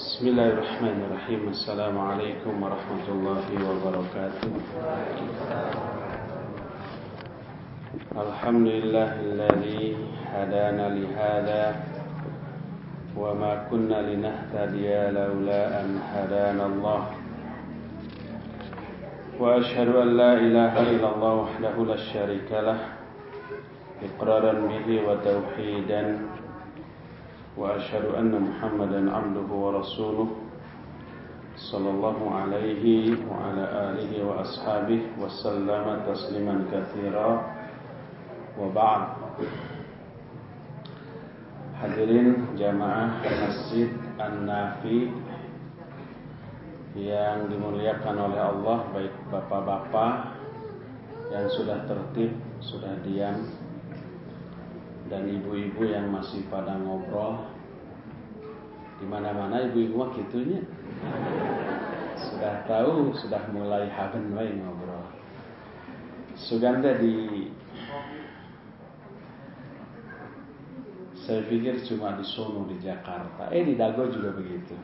Bismillahirrahmanirrahim. Assalamualaikum warahmatullahi wabarakatuh. Alhamdulillahilladzi hadana lihada wa ma kunna linahtadiya laula an hadana Allah. Wa ashhadu an la ilaha illallah wahdahu la syarika lah iqraran bihi wa tauhidan. Wa asyhadu anna Muhammadan abduhu wa rasuluh sallallahu alaihi wa ala alihi wa ashabihi wa sallama tasliman katsira wa ba'd. Hadirin jamaah Masjid An-Nafi yang dimuliakan oleh Allah, baik bapak-bapak yang sudah tertib, sudah diam, dan ibu-ibu yang masih pada ngobrol. Di mana-mana ibu-ibu mah gitunya. Sudah tahu, sudah mulai haben wae ngobrol. Suganda saya pikir cuma di sono di Jakarta. Di Dago juga begitu.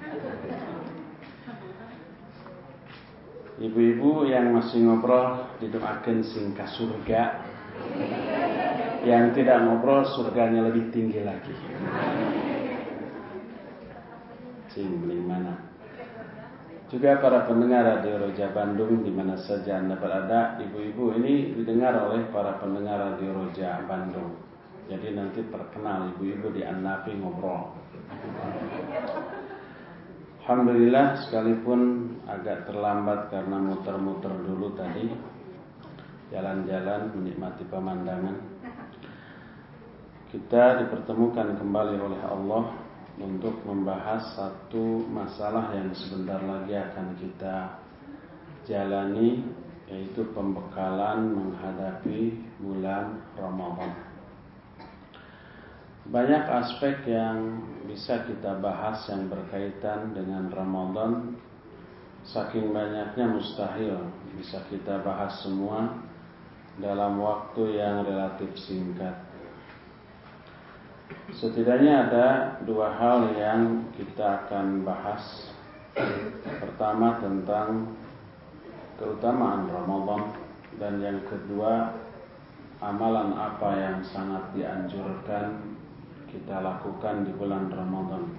Ibu-ibu yang masih ngobrol didoakeun sing ka surga. Yang tidak ngobrol surganya lebih tinggi lagi. Cing mana? Juga para pendengar Radio Roja Bandung di mana saja Anda berada, ibu-ibu ini didengar oleh para pendengar Radio Roja Bandung. Jadi nanti terkenal ibu-ibu di An-Nafi ngobrol. Alhamdulillah, sekalipun agak terlambat karena muter-muter dulu tadi, jalan-jalan menikmati pemandangan, kita dipertemukan kembali oleh Allah untuk membahas satu masalah yang sebentar lagi akan kita jalani, yaitu pembekalan menghadapi bulan Ramadan. Banyak aspek yang bisa kita bahas yang berkaitan dengan Ramadan. Saking banyaknya mustahil bisa kita bahas semua dalam waktu yang relatif singkat. Setidaknya ada dua hal yang kita akan bahas. Pertama tentang keutamaan Ramadan, dan yang kedua amalan apa yang sangat dianjurkan kita lakukan di bulan Ramadan.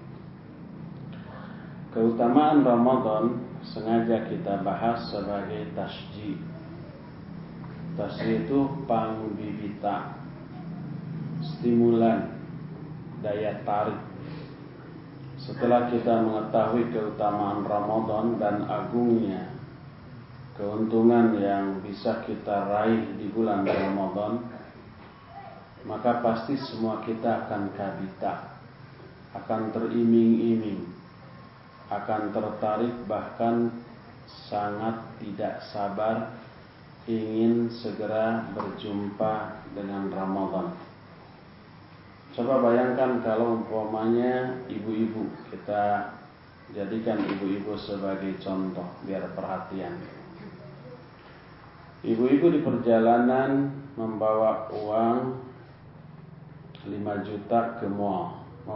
Keutamaan Ramadan sengaja kita bahas sebagai tasjih. Tasjih itu pangbibita, stimulan, daya tarik. Setelah kita mengetahui keutamaan Ramadan dan agungnya keuntungan yang bisa kita raih di bulan Ramadan, maka pasti semua kita akan kabita, akan teriming-iming, akan tertarik, bahkan sangat tidak sabar ingin segera berjumpa dengan Ramadan. Coba bayangkan kalau umpamanya ibu-ibu, kita jadikan ibu-ibu sebagai contoh biar perhatian. Ibu-ibu di perjalanan membawa uang 5 juta ke mall, mau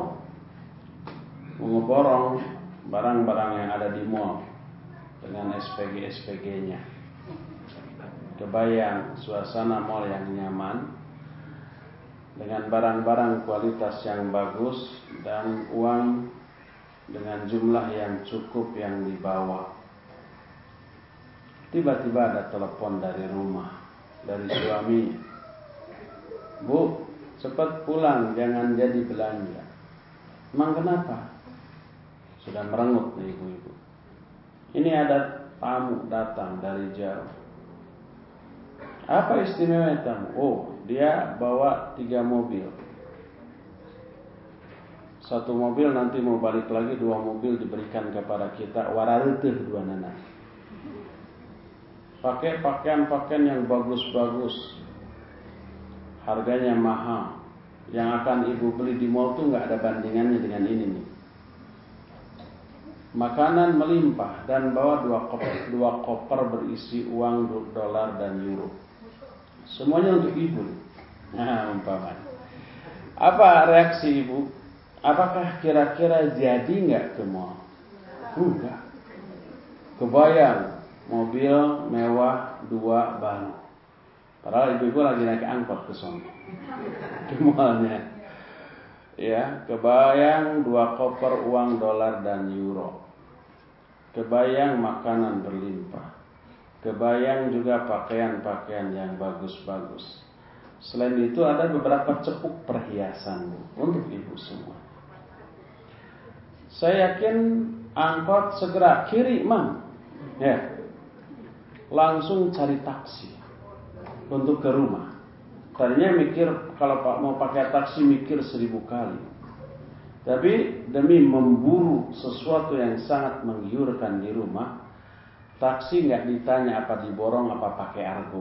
ngeborong barang-barang yang ada di mall dengan SPG-nya. Kebayang suasana mall yang nyaman, dengan barang-barang kualitas yang bagus dan uang dengan jumlah yang cukup yang dibawa. Tiba-tiba ada telepon dari rumah, dari suami. Bu, cepat pulang, jangan jadi belanja. Emang kenapa? Sudah merengut nih ibu-ibu. Ini ada tamu datang dari jauh. Apa istimewa tamu? Oh, dia bawa 3 mobil. 1 mobil nanti mau balik lagi, 2 mobil diberikan kepada kita. Warareuteuh 2 nana. Pakai pakaian-pakaian yang bagus-bagus, harganya mahal. Yang akan ibu beli di mall tuh nggak ada bandingannya dengan ini nih. Makanan melimpah dan bawa 2 koper berisi uang dolar dan euro. Semuanya untuk ibu. Nah, umpamanya. Apa reaksi ibu? Apakah kira-kira jadi nggak ke mall? Enggak. Kebayang mobil mewah 2 baru. Padahal ibu-ibu lagi naik angkot ke sono. Ke mallnya. Ya, kebayang 2 koper uang dolar dan euro. Kebayang makanan berlimpah. Kebayang juga pakaian-pakaian yang bagus-bagus. Selain itu ada beberapa cepuk perhiasan untuk ibu semua. Saya yakin angkot segera kiri, Mang. Ya. Langsung cari taksi untuk ke rumah. Tadinya mikir kalau mau pakai taksi mikir 1000 kali. Tapi demi memburu sesuatu yang sangat menggiurkan di rumah, taksi nggak ditanya apa diborong apa pakai argo.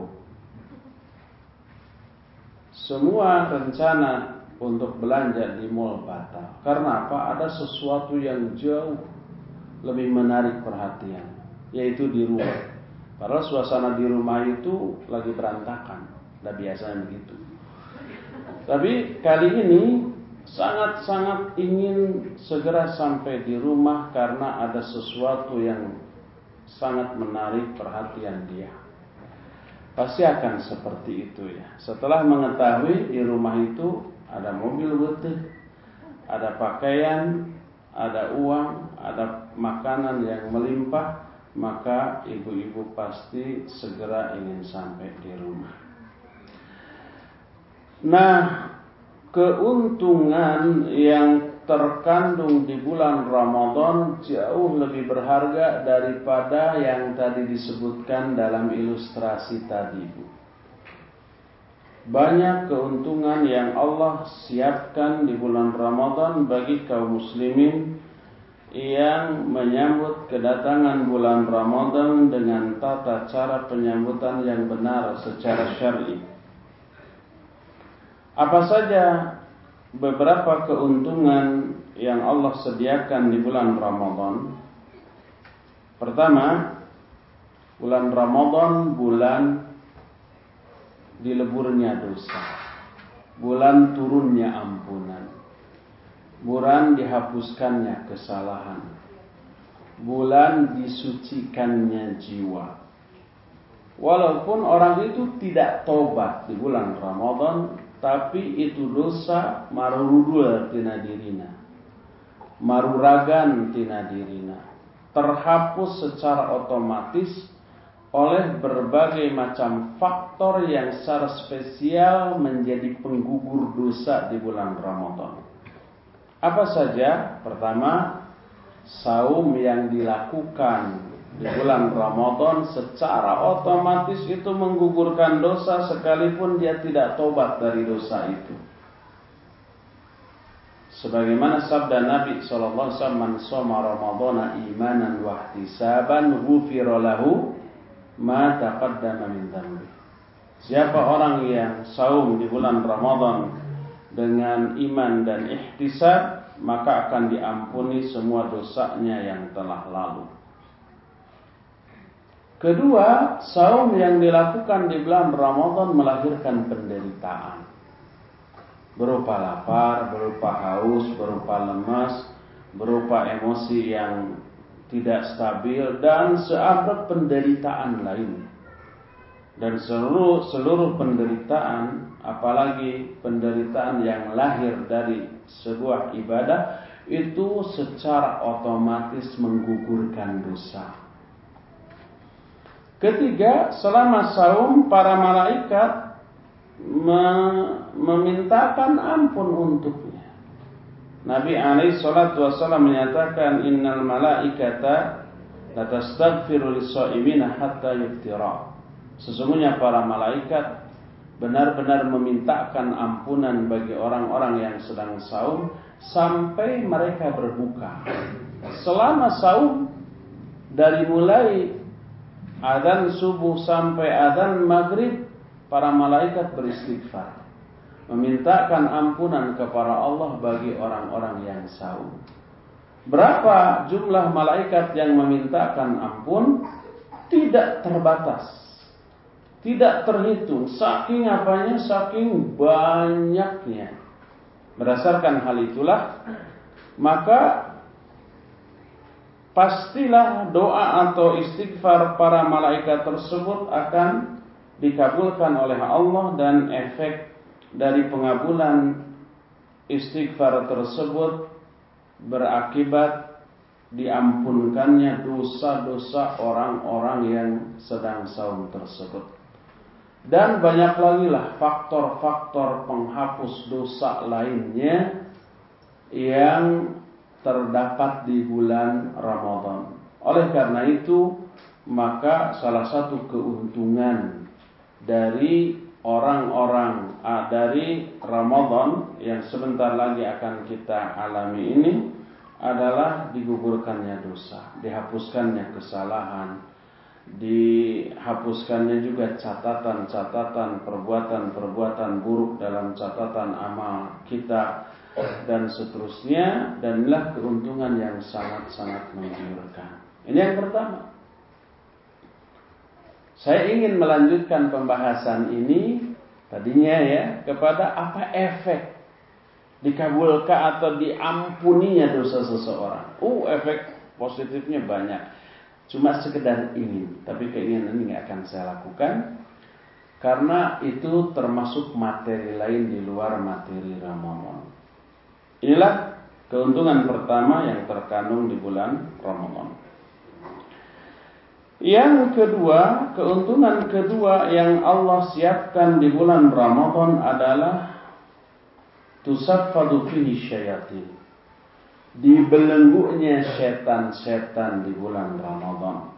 Semua rencana untuk belanja di mall batal. Karena apa? Ada sesuatu yang jauh lebih menarik perhatian, yaitu di rumah. Padahal suasana di rumah itu lagi berantakan. Udah biasanya begitu. Tapi kali ini sangat-sangat ingin segera sampai di rumah karena ada sesuatu yang sangat menarik perhatian dia. Pasti akan seperti itu ya. Setelah mengetahui di rumah itu ada mobil putih, ada pakaian, ada uang, ada makanan yang melimpah, maka ibu-ibu pasti segera ingin sampai di rumah. Nah, keuntungan yang terkandung di bulan Ramadan jauh lebih berharga daripada yang tadi disebutkan dalam ilustrasi tadi. Banyak keuntungan yang Allah siapkan di bulan Ramadan bagi kaum muslimin yang menyambut kedatangan bulan Ramadan dengan tata cara penyambutan yang benar secara syar'i. Apa saja beberapa keuntungan yang Allah sediakan di bulan Ramadan? Pertama, bulan Ramadan bulan dileburnya dosa, bulan turunnya ampunan, bulan dihapuskannya kesalahan, bulan disucikannya jiwa. Walaupun orang itu tidak tobat di bulan Ramadan, tapi itu dosa marurudul tina dirina, maruragan tina dirina, terhapus secara otomatis oleh berbagai macam faktor yang secara spesial menjadi penggugur dosa di bulan Ramadan. Apa saja? Pertama, saum yang dilakukan di bulan Ramadan secara otomatis itu menggugurkan dosa sekalipun dia tidak tobat dari dosa itu. Sebagaimana sabda Nabi sallallahu alaihi wasallam, "Man shoma Ramadhana imanan wa ihtisaban ghufira lahu ma taqaddama min dhanbi." Siapa orang yang saum di bulan Ramadan dengan iman dan ihtisab, maka akan diampuni semua dosanya yang telah lalu. Kedua, saum yang dilakukan di bulan Ramadan melahirkan penderitaan. Berupa lapar, berupa haus, berupa lemas, berupa emosi yang tidak stabil, dan seabad penderitaan lain. Dan seluruh penderitaan, apalagi penderitaan yang lahir dari sebuah ibadah, itu secara otomatis menggugurkan dosa. Ketiga, selama saum para malaikat memintakan ampun untuknya. Nabi alaihi salatu wasallam menyatakan, "Innal malaikata la tastaghfiru lis-shaimina hatta yuftira." Sesungguhnya para malaikat benar-benar memintakan ampunan bagi orang-orang yang sedang saum sampai mereka berbuka. Selama saum, dari mulai adzan subuh sampai adzan maghrib, para malaikat beristighfar, memintakan ampunan kepada Allah bagi orang-orang yang saum. Berapa jumlah malaikat yang memintakan ampun? Tidak terbatas, tidak terhitung. Saking apanya? Saking banyaknya. Berdasarkan hal itulah, maka pastilah doa atau istighfar para malaikat tersebut akan dikabulkan oleh Allah, dan efek dari pengabulan istighfar tersebut berakibat diampunkannya dosa-dosa orang-orang yang sedang saum tersebut. Dan banyak lagi lah faktor-faktor penghapus dosa lainnya yang terdapat di bulan Ramadan. Oleh karena itu, maka salah satu keuntungan dari orang-orang dari Ramadan yang sebentar lagi akan kita alami ini adalah digugurkannya dosa, dihapuskannya kesalahan, dihapuskannya juga catatan-catatan perbuatan-perbuatan buruk dalam catatan amal kita, dan seterusnya. Dan inilah keuntungan yang sangat-sangat menggiurkan. Ini yang pertama. Saya ingin melanjutkan pembahasan ini tadinya ya kepada apa efek dikabulkan atau diampuninya dosa seseorang. Efek positifnya banyak. Cuma sekedar ingin, tapi keinginan ini nggak akan saya lakukan karena itu termasuk materi lain di luar materi Ramadan. Inilah keuntungan pertama yang terkandung di bulan Ramadan. Yang kedua, keuntungan kedua yang Allah siapkan di bulan Ramadan adalah tusaffadu fihi syayatin. Dibelenggunya setan-setan di bulan Ramadan.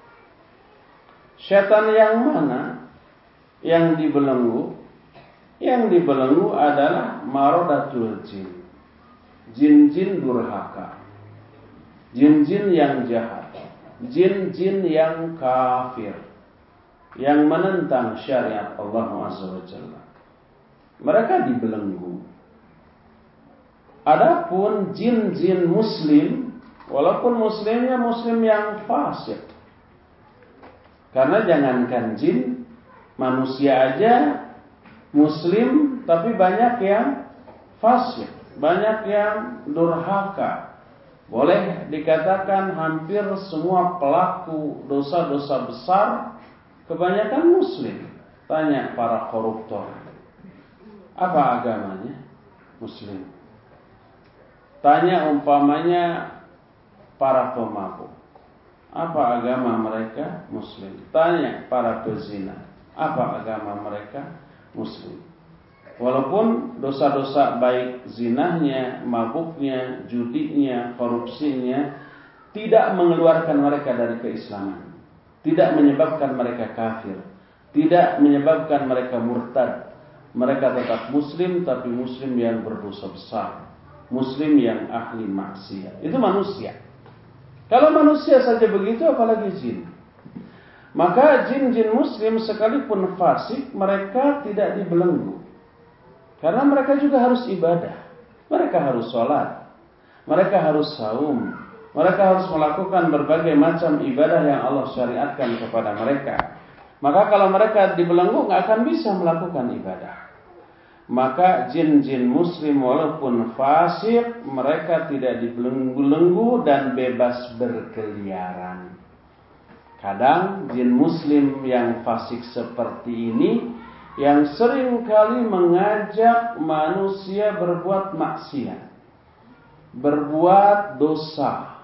Setan yang mana yang dibelenggu? Yang dibelenggu adalah maradatul jin. Jin-jin durhaka, jin-jin yang jahat, jin-jin yang kafir, yang menentang syariat Allah Azza wa Jalla. Mereka dibelenggu. Adapun jin-jin muslim, walaupun muslimnya muslim yang fasik. Karena jangankan jin, manusia aja muslim tapi banyak yang fasik, banyak yang durhaka. Boleh dikatakan hampir semua pelaku dosa-dosa besar kebanyakan muslim. Tanya para koruptor, apa agamanya? Muslim. Tanya umpamanya para pemabuk, apa agama mereka? Muslim. Tanya para pezina, apa agama mereka? Muslim. Walaupun dosa-dosa baik zinahnya, mabuknya, judinya, korupsinya tidak mengeluarkan mereka dari keislaman, tidak menyebabkan mereka kafir, tidak menyebabkan mereka murtad. Mereka tetap muslim, tapi muslim yang berdosa besar, muslim yang ahli maksiat. Itu manusia. Kalau manusia saja begitu, apalagi jin. Maka jin-jin muslim sekalipun fasik, mereka tidak dibelenggu. Karena mereka juga harus ibadah. Mereka harus sholat. Mereka harus saum. Mereka harus melakukan berbagai macam ibadah yang Allah syariatkan kepada mereka. Maka kalau mereka dibelenggu, nggak akan bisa melakukan ibadah. Maka jin-jin muslim walaupun fasik, mereka tidak dibelenggu dan bebas berkeliaran. Kadang jin muslim yang fasik seperti ini yang sering kali mengajak manusia berbuat maksiat, berbuat dosa.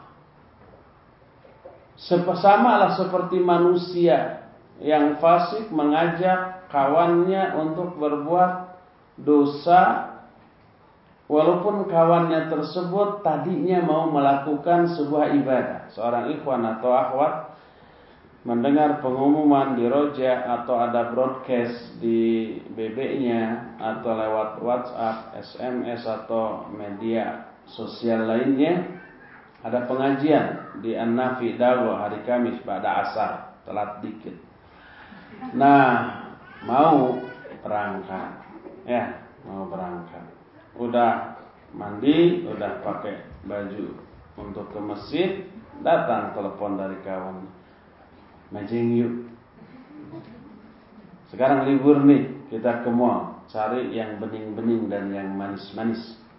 Samalah seperti manusia yang fasik mengajak kawannya untuk berbuat dosa, walaupun kawannya tersebut tadinya mau melakukan sebuah ibadah. Seorang ikhwan atau akhwat mendengar pengumuman di Roja atau ada broadcast di BB-nya atau lewat WhatsApp, SMS atau media sosial lainnya, ada pengajian di An-Nafi Dago hari Kamis pada asar, telat dikit. Nah, mau berangkat. Ya, mau berangkat. Udah mandi, udah pakai baju untuk ke masjid, datang telepon dari kawan. Majeng yuk. Sekarang libur nih, kita ke mall, cari yang bening-bening dan yang manis-manis.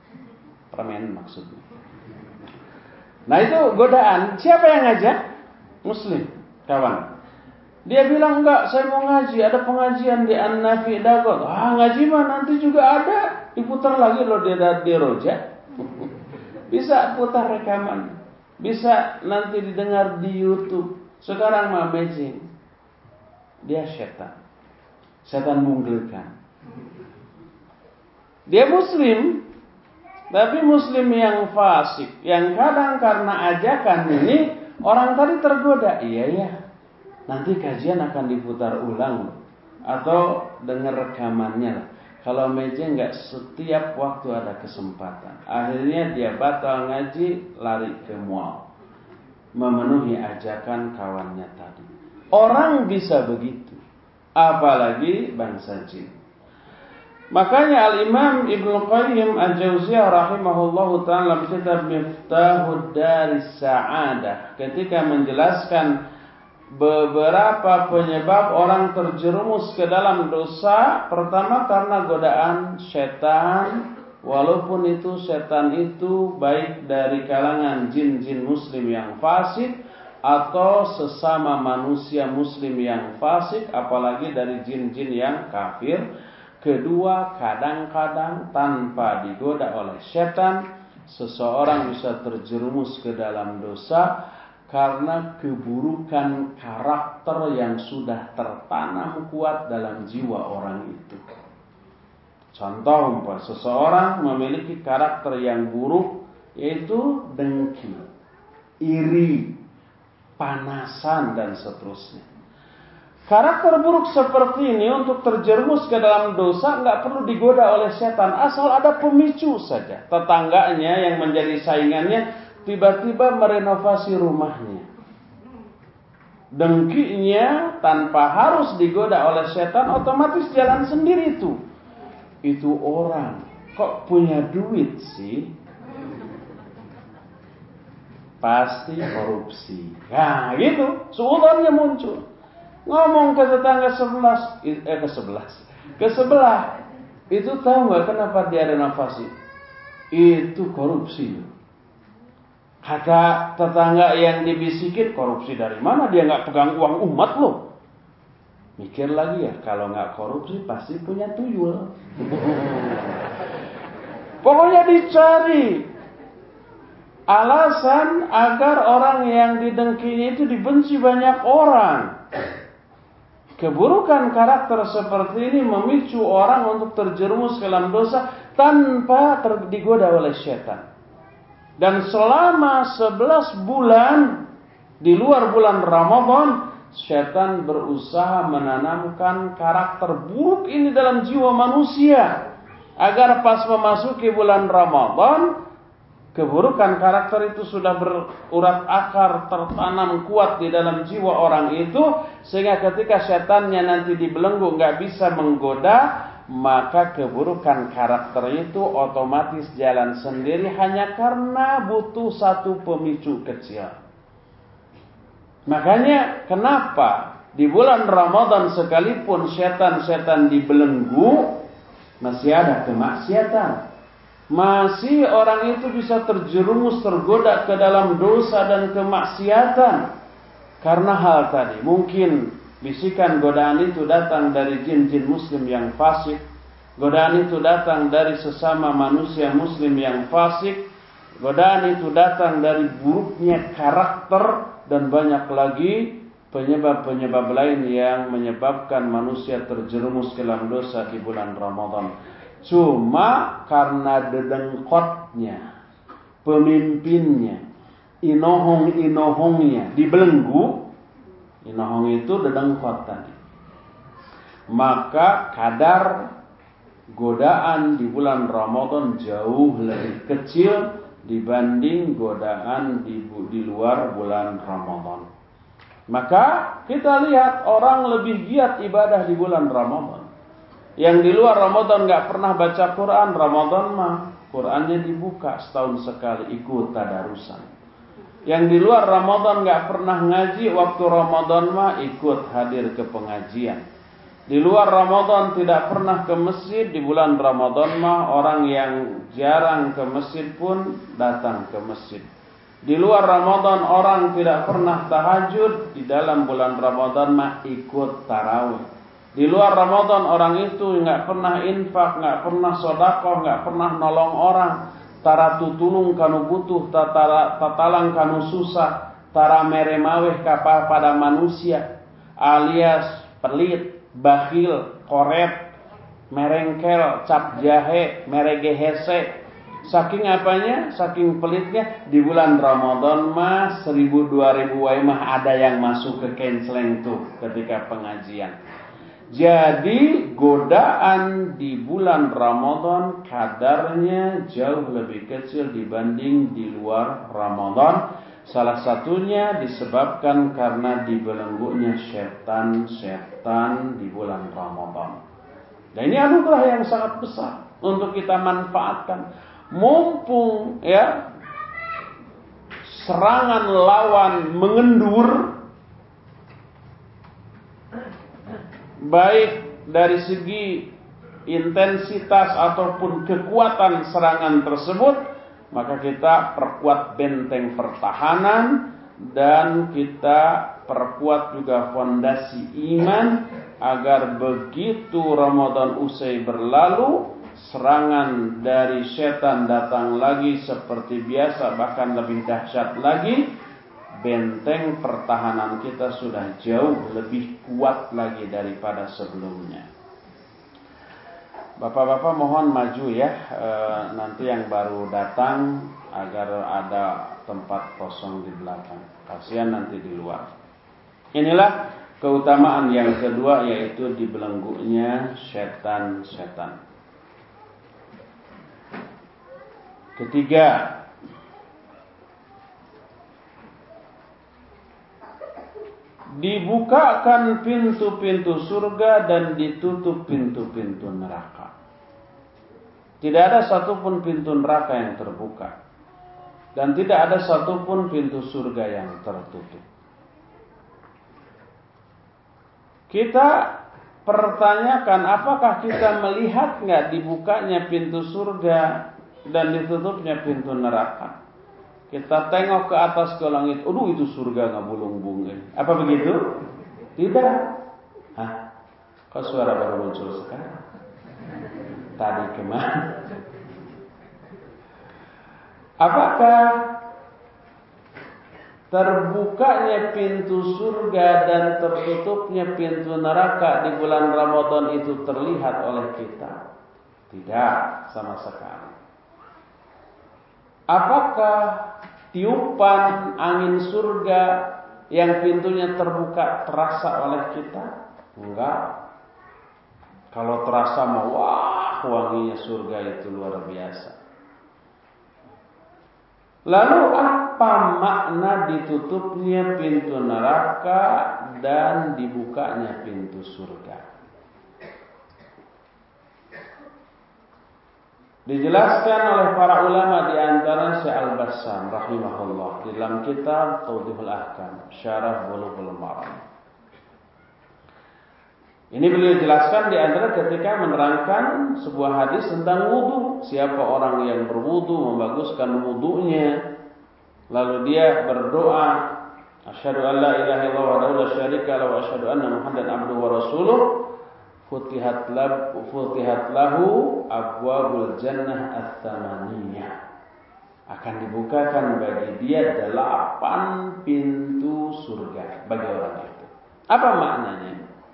permen maksudnya. Nah itu godaan. Siapa yang ngajak? Muslim, kawan. Dia bilang enggak, saya mau ngaji. Ada pengajian di An-Nafi Dagot. Ngaji mah nanti juga ada. Diputar lagi loh di Roja. Bisa putar rekaman. Bisa nanti didengar di YouTube. Sekarang mah amazing. Dia setan. Setan menggelikan. Dia Muslim, tapi Muslim yang fasik. Yang kadang karena ajakan ini orang tadi tergoda. Iya ya, nanti kajian akan diputar ulang atau dengar rekamannya lah. Kalau meja nggak setiap waktu ada kesempatan. Akhirnya dia batal ngaji, lari ke mall, memenuhi ajakan kawannya tadi. Orang bisa begitu, apalagi bangsa jin. Makanya Al-Imam Ibnu Qayyim Al-Jauziyah rahimahullahu ta'ala dalam kitab Miftahud Daris Sa'adah ketika menjelaskan beberapa penyebab orang terjerumus ke dalam dosa. Pertama karena godaan setan, walaupun itu setan itu baik dari kalangan jin-jin muslim yang fasik atau sesama manusia muslim yang fasik, apalagi dari jin-jin yang kafir. Kedua, kadang-kadang tanpa digoda oleh setan, seseorang bisa terjerumus ke dalam dosa karena keburukan karakter yang sudah tertanam kuat dalam jiwa orang itu. Contoh, seseorang memiliki karakter yang buruk, yaitu dengki, iri, panasan, dan seterusnya. Karakter buruk seperti ini untuk terjerumus ke dalam dosa nggak perlu digoda oleh setan, asal ada pemicu saja. Tetangganya yang menjadi saingannya tiba-tiba merenovasi rumahnya. Dengkinya tanpa harus digoda oleh setan otomatis jalan sendiri itu. Itu orang kok punya duit sih? Pasti korupsi. Nah gitu, suudzonnya muncul. Ngomong ke tetangga ke sebelah, itu tahu nggak kenapa dia renovasi? Itu korupsi. Kata tetangga yang dibisikin, korupsi dari mana? Dia nggak pegang uang umat loh. Mikir lagi ya, kalau nggak korupsi pasti punya tuyul. Pokoknya dicari alasan agar orang yang didengkinya itu dibenci banyak orang. Keburukan karakter seperti ini memicu orang untuk terjerumus ke dalam dosa tanpa digoda oleh setan. Dan selama 11 bulan di luar bulan Ramadan, setan berusaha menanamkan karakter buruk ini dalam jiwa manusia agar pas memasuki bulan Ramadan, keburukan karakter itu sudah berurat akar, tertanam kuat di dalam jiwa orang itu, sehingga ketika setannya nanti dibelenggu nggak bisa menggoda, maka keburukan karakter itu otomatis jalan sendiri hanya karena butuh satu pemicu kecil. Makanya kenapa di bulan Ramadan sekalipun setan-setan dibelenggu, masih ada kemaksiatan. Masih orang itu bisa terjerumus, tergoda ke dalam dosa dan kemaksiatan. Karena hal tadi, mungkin bisikan godaan itu datang dari jin-jin muslim yang fasik. Godaan itu datang dari sesama manusia muslim yang fasik. Godaan itu datang dari buruknya karakter. Dan banyak lagi penyebab-penyebab lain yang menyebabkan manusia terjerumus ke dalam dosa di bulan Ramadan. Cuma karena dedengkotnya, pemimpinnya, inohong-inohongnya dibelenggu. Inohong itu dedengkot tadi. Maka kadar godaan di bulan Ramadan jauh lebih kecil dibanding godaan di luar bulan Ramadan. Maka kita lihat orang lebih giat ibadah di bulan Ramadan. Yang di luar Ramadan gak pernah baca Quran, Ramadan mah Qurannya dibuka setahun sekali, ikut tadarusan. Yang di luar Ramadan gak pernah ngaji, waktu Ramadan mah ikut hadir ke pengajian. Di luar Ramadan tidak pernah ke masjid, di bulan Ramadan mah orang yang jarang ke masjid pun datang ke masjid. Di luar Ramadan orang tidak pernah tahajud, di dalam bulan Ramadan mah ikut tarawih. Di luar Ramadan orang itu nggak pernah infak, nggak pernah sedekah, nggak pernah nolong orang. Tara tutulung kanu butuh, tatalang kanu susah, tara meremaweh kapa pada manusia, alias pelit, bakhil, koret, merengkel, cap jahe, meregehese. Saking apanya? Saking pelitnya. Di bulan Ramadan mah 1000-2000 wae mah ada yang masuk ke canceling tuh ketika pengajian. Jadi godaan di bulan Ramadan kadarnya jauh lebih kecil dibanding di luar Ramadan. Salah satunya disebabkan karena dibelenggunya setan-setan di bulan Ramadan. Dan ini anugerah yang sangat besar untuk kita manfaatkan. Mumpung ya serangan lawan mengendur, baik dari segi intensitas ataupun kekuatan serangan tersebut, maka kita perkuat benteng pertahanan dan kita perkuat juga fondasi iman agar begitu Ramadan usai berlalu, serangan dari setan datang lagi seperti biasa, bahkan lebih dahsyat lagi. Benteng pertahanan kita sudah jauh lebih kuat lagi daripada sebelumnya. Bapak-bapak mohon maju ya, nanti yang baru datang agar ada tempat kosong di belakang. Kasihan nanti di luar. Inilah keutamaan yang kedua, yaitu dibelenggunya setan-setan. Ketiga, dibukakan pintu-pintu surga dan ditutup pintu-pintu neraka. Tidak ada satupun pintu neraka yang terbuka, dan tidak ada satupun pintu surga yang tertutup. Kita pertanyakan, apakah kita melihat nggak dibukanya pintu surga dan ditutupnya pintu neraka? Kita tengok ke atas ke langit, aduh itu surga ngabulung-bung. Apa begitu? Tidak. Hah? Kok suara baru muncul sekarang? Tadi kemana? Apakah terbukanya pintu surga dan tertutupnya pintu neraka di bulan Ramadan itu terlihat oleh kita? Tidak sama sekali. Apakah tiupan angin surga yang pintunya terbuka terasa oleh kita? Enggak. Kalau terasa mah wah, wanginya surga itu luar biasa. Lalu apa makna ditutupnya pintu neraka dan dibukanya pintu surga? Dijelaskan oleh para ulama, di antara Syekh Al-Bassam rahimahullah dalam kitab Tawdihul Ahkam, Syarah Bulughul Maram. Ini beliau jelaskan di antara ketika menerangkan sebuah hadis tentang wudu. Siapa orang yang berwudu, membaguskan wudunya, lalu dia berdoa, asyhadu an la ilaha illallah wa la syarika lahu wa asyhadu anna Muhammadan abduhu wa rasuluh, futihat lahu abwabul jannah ats-tsamaniyah. Akan dibukakan bagi dia 8 pintu surga bagi orang itu. Apa maknanya?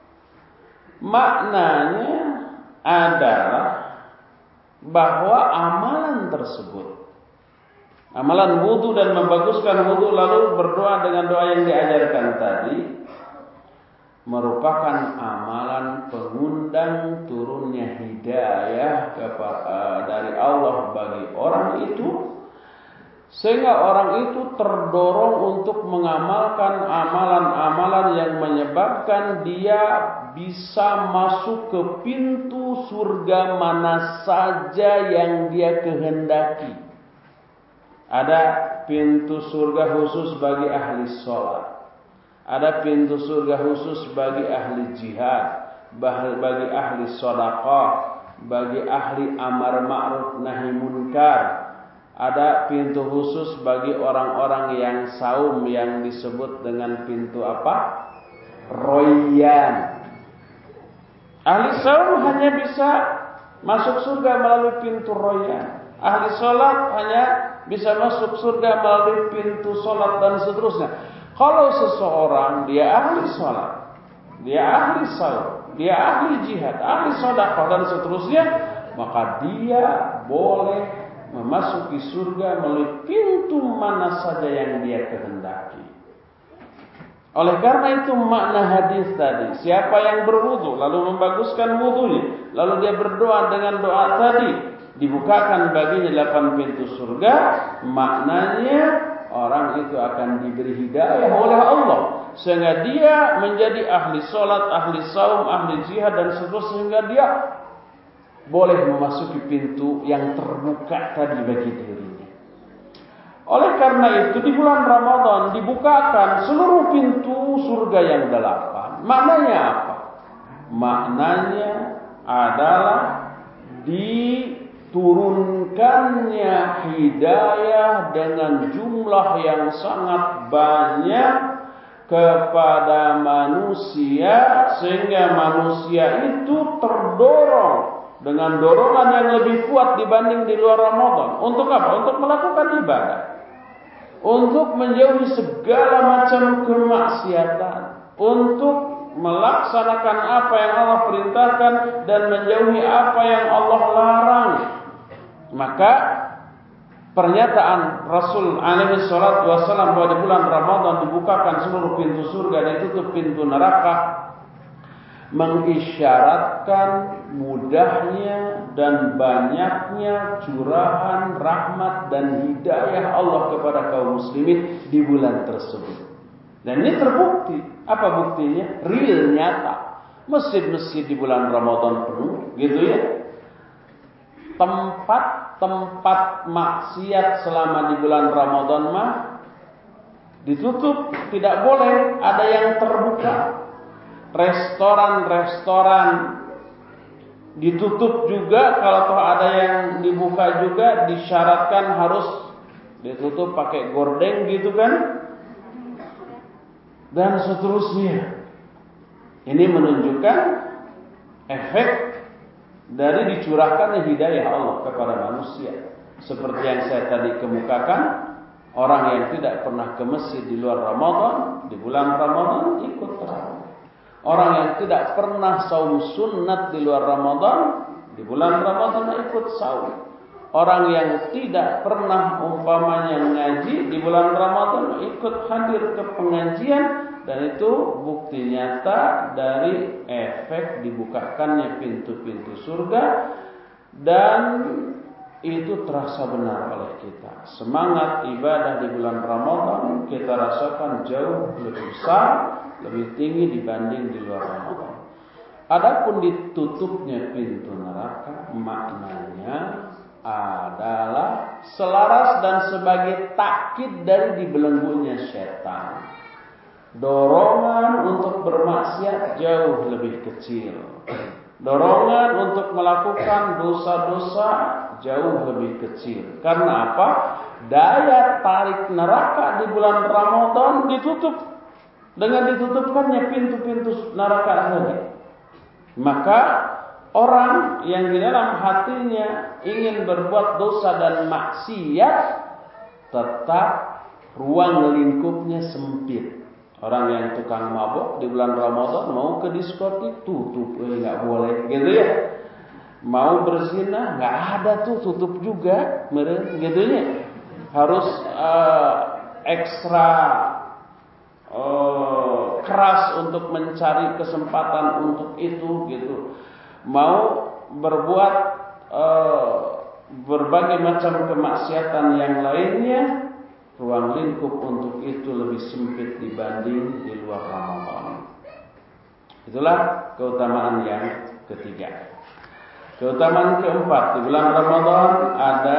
Maknanya adalah bahwa amalan tersebut, amalan wudu dan membaguskan wudu lalu berdoa dengan doa yang diajarkan tadi, merupakan amalan pengundang turunnya hidayah dari Allah bagi orang itu, sehingga orang itu terdorong untuk mengamalkan amalan-amalan yang menyebabkan dia bisa masuk ke pintu surga mana saja yang dia kehendaki. Ada pintu surga khusus bagi ahli sholat, ada pintu surga khusus bagi ahli jihad, bagi ahli sedekah, bagi ahli amar ma'ruf nahi munkar. Ada pintu khusus bagi orang-orang yang saum yang disebut dengan pintu apa? Royan. Ahli saum hanya bisa masuk surga melalui pintu royan. Ahli salat hanya bisa masuk surga melalui pintu salat dan seterusnya. Kalau seseorang dia ahli salat, dia ahli saum, dia ahli jihad, ahli sedekah dan seterusnya, maka dia boleh memasuki surga melalui pintu mana saja yang dia kehendaki. Oleh karena itu makna hadis tadi, siapa yang berwudu lalu membaguskan wudunya, lalu dia berdoa dengan doa tadi, dibukakan baginya 8 pintu surga, maknanya orang itu akan diberi hidayah oleh Allah sehingga dia menjadi ahli salat, ahli saum, ahli jihad dan seterusnya, sehingga dia boleh memasuki pintu yang terbuka tadi bagi dirinya. Oleh karena itu di bulan Ramadan dibukakan seluruh pintu surga yang 8. Maknanya apa? Maknanya adalah diturunkannya hidayah dengan jumlah yang sangat banyak kepada manusia sehingga manusia itu terdorong dengan dorongan yang lebih kuat dibanding di luar Ramadan. Untuk apa? Untuk melakukan ibadah. Untuk menjauhi segala macam kemaksiatan. Untuk melaksanakan apa yang Allah perintahkan dan menjauhi apa yang Allah larang. Maka pernyataan Rasul alaihi salatu wasallam bahwa di bulan Ramadan dibukakan seluruh pintu surga dan ditutup pintu neraka mengisyaratkan mudahnya dan banyaknya curahan rahmat dan hidayah Allah kepada kaum muslimin di bulan tersebut. Dan ini terbukti. Apa buktinya? Real, nyata. Masjid-masjid di bulan Ramadan penuh, gitu ya. Tempat-tempat maksiat selama di bulan Ramadan mah ditutup, tidak boleh ada yang terbuka. Restoran-restoran ditutup juga, kalau toh ada yang dibuka juga disyaratkan harus ditutup pakai gordeng gitu kan, dan seterusnya. Ini menunjukkan efek dari dicurahkannya hidayah Allah kepada manusia. Seperti yang saya tadi kemukakan, orang yang tidak pernah ke masjid di luar Ramadan, di bulan Ramadan ikut tarawih. Orang yang tidak pernah saum sunnat di luar Ramadan, di bulan Ramadan ikut saum. Orang yang tidak pernah umpamanya ngaji di bulan Ramadan ikut hadir ke pengajian, dan itu bukti nyata dari efek dibukakannya pintu-pintu surga, dan itu terasa benar oleh kita. Semangat ibadah di bulan Ramadan kita rasakan jauh lebih besar, lebih tinggi dibanding di luar Ramadan. Adapun ditutupnya pintu neraka, maknanya adalah selaras dan sebagai takkid dari dibelenggunya setan. Dorongan untuk bermaksiat jauh lebih kecil. Dorongan untuk melakukan dosa-dosa jauh lebih kecil. Karena apa? Daya tarik neraka di bulan Ramadan ditutup. Dengan ditutupkannya pintu-pintu neraka tadi, maka orang yang di dalam hatinya ingin berbuat dosa dan maksiat, tetap ruang lingkupnya sempit. Orang yang tukang mabok di bulan Ramadan mau ke diskotik, tutup, nggak boleh, gitu ya. Mau berzina, nggak ada tuh, tutup juga, gitu ya. Harus ekstra keras untuk mencari kesempatan untuk itu, gitu. Mau berbuat berbagai macam kemaksiatan yang lainnya, ruang lingkup untuk itu lebih sempit dibanding di luar Ramadan. Itulah keutamaan yang ketiga. Keutamaan keempat, di bulan Ramadan ada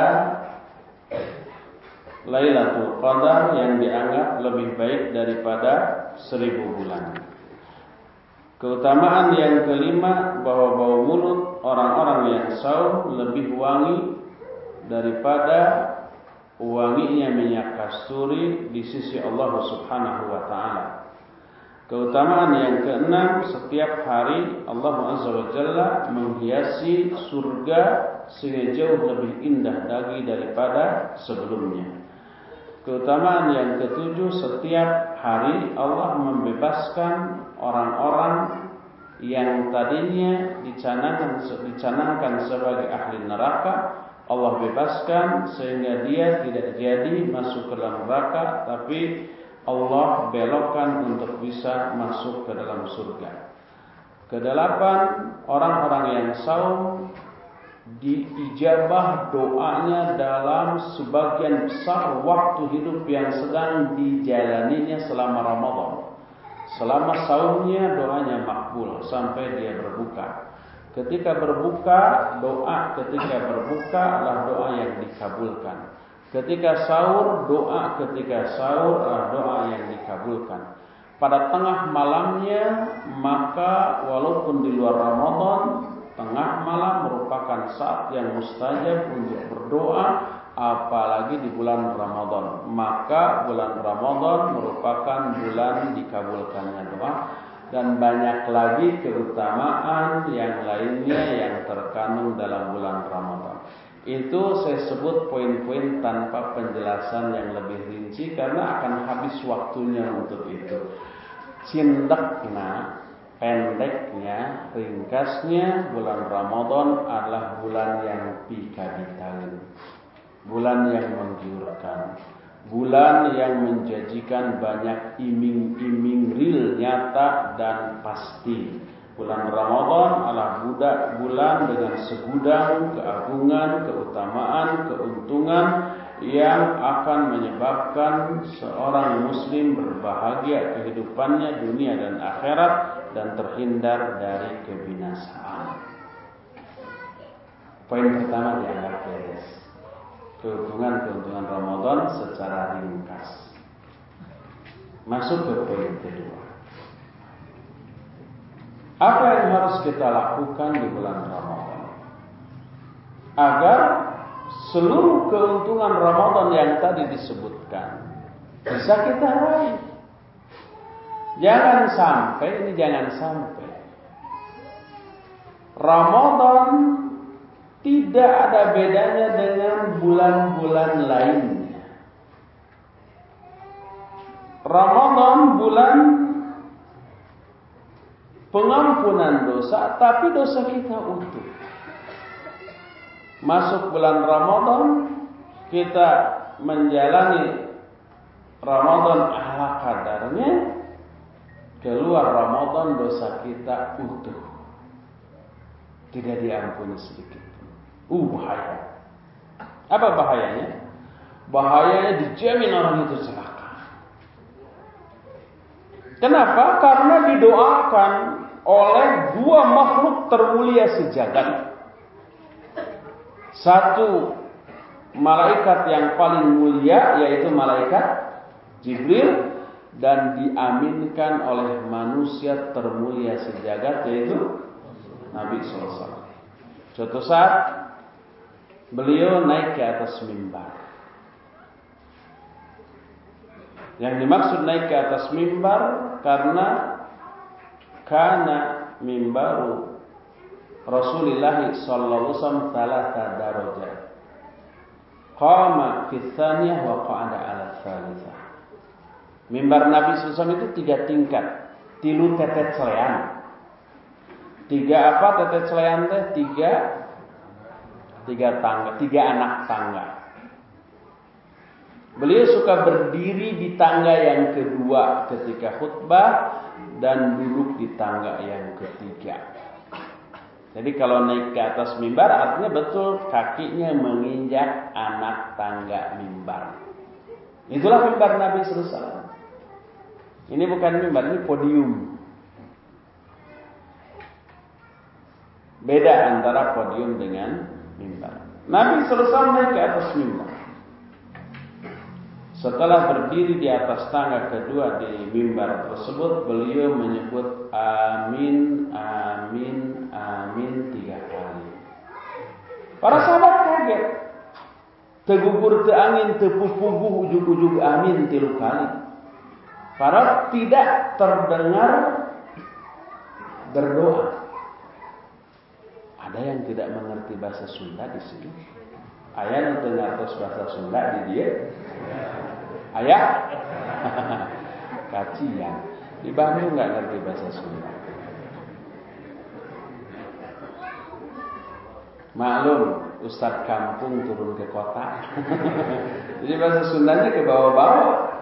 Lailatul Qadar yang dianggap lebih baik daripada 1000 bulan. Keutamaan yang kelima, bahwa bau mulut orang-orang yang saum lebih wangi daripada wanginya minyak kasturi di sisi Allah Subhanahu wa taala. Keutamaan yang keenam, setiap hari Allah Azza wa Jalla menghiasi surga sehingga jauh lebih indah lagi daripada sebelumnya. Keutamaan yang ketujuh, setiap hari Allah membebaskan orang-orang yang tadinya dicanangkan sebagai ahli neraka. Allah bebaskan sehingga dia tidak jadi masuk ke dalam neraka, tapi Allah belokkan untuk bisa masuk ke dalam surga. Kedelapan, orang-orang yang saum diijabah doanya dalam sebagian besar waktu hidup yang sedang dijalaninya selama Ramadan. Selama saumnya doanya makbul sampai dia berbuka. Ketika berbuka, doa ketika berbuka adalah doa yang dikabulkan. Ketika sahur, doa ketika sahur adalah doa yang dikabulkan. Pada tengah malamnya, maka walaupun di luar Ramadan, tengah malam merupakan saat yang mustajab untuk berdoa, apalagi di bulan Ramadan. Maka bulan Ramadan merupakan bulan dikabulkannya doa. Dan banyak lagi keutamaan yang lainnya yang terkandung dalam bulan Ramadan. Itu saya sebut poin-poin tanpa penjelasan yang lebih rinci karena akan habis waktunya untuk itu. Cindaknya, pendeknya, ringkasnya, bulan Ramadan adalah bulan yang pikabitalin, bulan yang menggiurkan, bulan yang menjanjikan banyak iming-iming real, nyata dan pasti. Bulan Ramadan adalah bulan dengan segudang keagungan, keutamaan, keuntungan yang akan menyebabkan seorang muslim berbahagia kehidupannya dunia dan akhirat dan terhindar dari kebinasaan. Poin pertama dianggap beres. Keuntungan Ramadan secara ringkas. Masuk ke poin kedua. Apa yang harus kita lakukan di bulan Ramadan agar seluruh keuntungan Ramadan yang tadi disebutkan bisa kita raih? Jangan sampai Ramadan tidak ada bedanya dengan bulan-bulan lainnya. Ramadan bulan pengampunan dosa, tapi dosa kita utuh. Masuk bulan Ramadan, kita menjalani Ramadan ala kadarnya. Keluar Ramadan, dosa kita utuh, tidak diampuni sedikit pun. Bahaya. Apa bahayanya? Bahayanya dijamin orang itu celaka. Kenapa? Karena didoakan oleh dua makhluk termulia sejagat. Satu malaikat yang paling mulia, yaitu malaikat Jibril, dan diaminkan oleh manusia termulia sejagat, yaitu Nabi SAW. Suatu saat beliau naik ke atas mimbar. Yang dimaksud naik ke atas mimbar karena mimbaru Rasulullah sallallahu alaihi wasallam thalatha darajat. Qama fi tsaniyah wa qa'ada 'ala tsalitsah. Mimbar Nabi sallallahu alaihi wasallam itu 3 tingkat. Tilu tetet celean. 3 apa tetet celean teh? 3 tangga, 3 anak tangga. Beliau suka berdiri di tangga yang kedua ketika khutbah dan duduk di tangga yang ketiga. Jadi kalau naik ke atas mimbar artinya betul kakinya menginjak anak tangga mimbar. Itulah mimbar Nabi sallallahu alaihi wasallam. Ini bukan mimbar, ini podium. Beda antara podium dengan mimbar. Nabi sallallahu alaihi wasallam naik ke atas mimbar. Setelah berdiri di atas tangga kedua di mimbar tersebut, beliau menyebut amin, amin, amin 3 kali. Para sahabat kaget. Tegugur te angin, tepupuguh ujug-ujug amin 3 kali. Para tidak terdengar berdoa. Ada yang tidak mengerti bahasa Sunda di sini. Aya nu teu ngartos bahasa Sunda di dieu. Aya? Kacian. Di Bandung enggak ngerti bahasa Sunda. Maklum, Ustadz kampung turun ke kota. Jadi bahasa Sundanya ke bawah-bawah.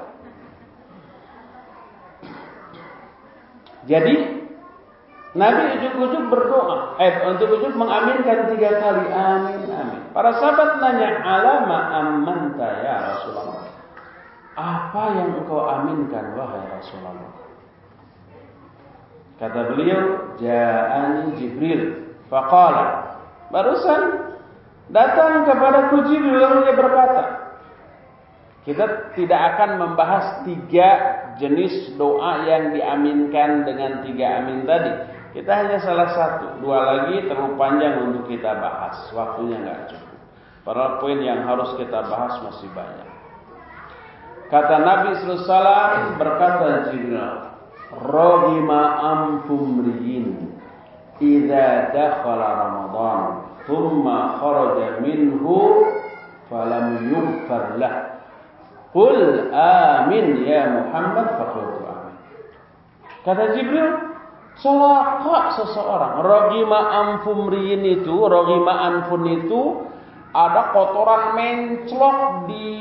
Jadi Nabi ujuk-ujuk berdoa, ujuk-ujuk mengaminkan 3 kali, amin, amin. Para sahabat nanya, alama amanta ya Rasulullah. Apa yang engkau aminkan wahai Rasulullah? Kata beliau, ja'ani Jibril faqala. Barusan datang kepadaku Jibril lalu dia berkata. Kita tidak akan membahas 3 jenis doa yang diaminkan dengan 3 amin tadi. Kita hanya salah satu, 2 lagi terlalu panjang untuk kita bahas. Waktunya nggak cukup. Padahal poin yang harus kita bahas masih banyak. Kata Nabi SAW berkata Jibril, Rohima amfum riyin idza dakhala Ramadan thumma kharaja minhu falam yughfar lah. Qul amin ya Muhammad faqultu amin. Kata Jibril, celaka seseorang. Roghima anfumriin itu, roghima anfun itu ada kotoran menclok di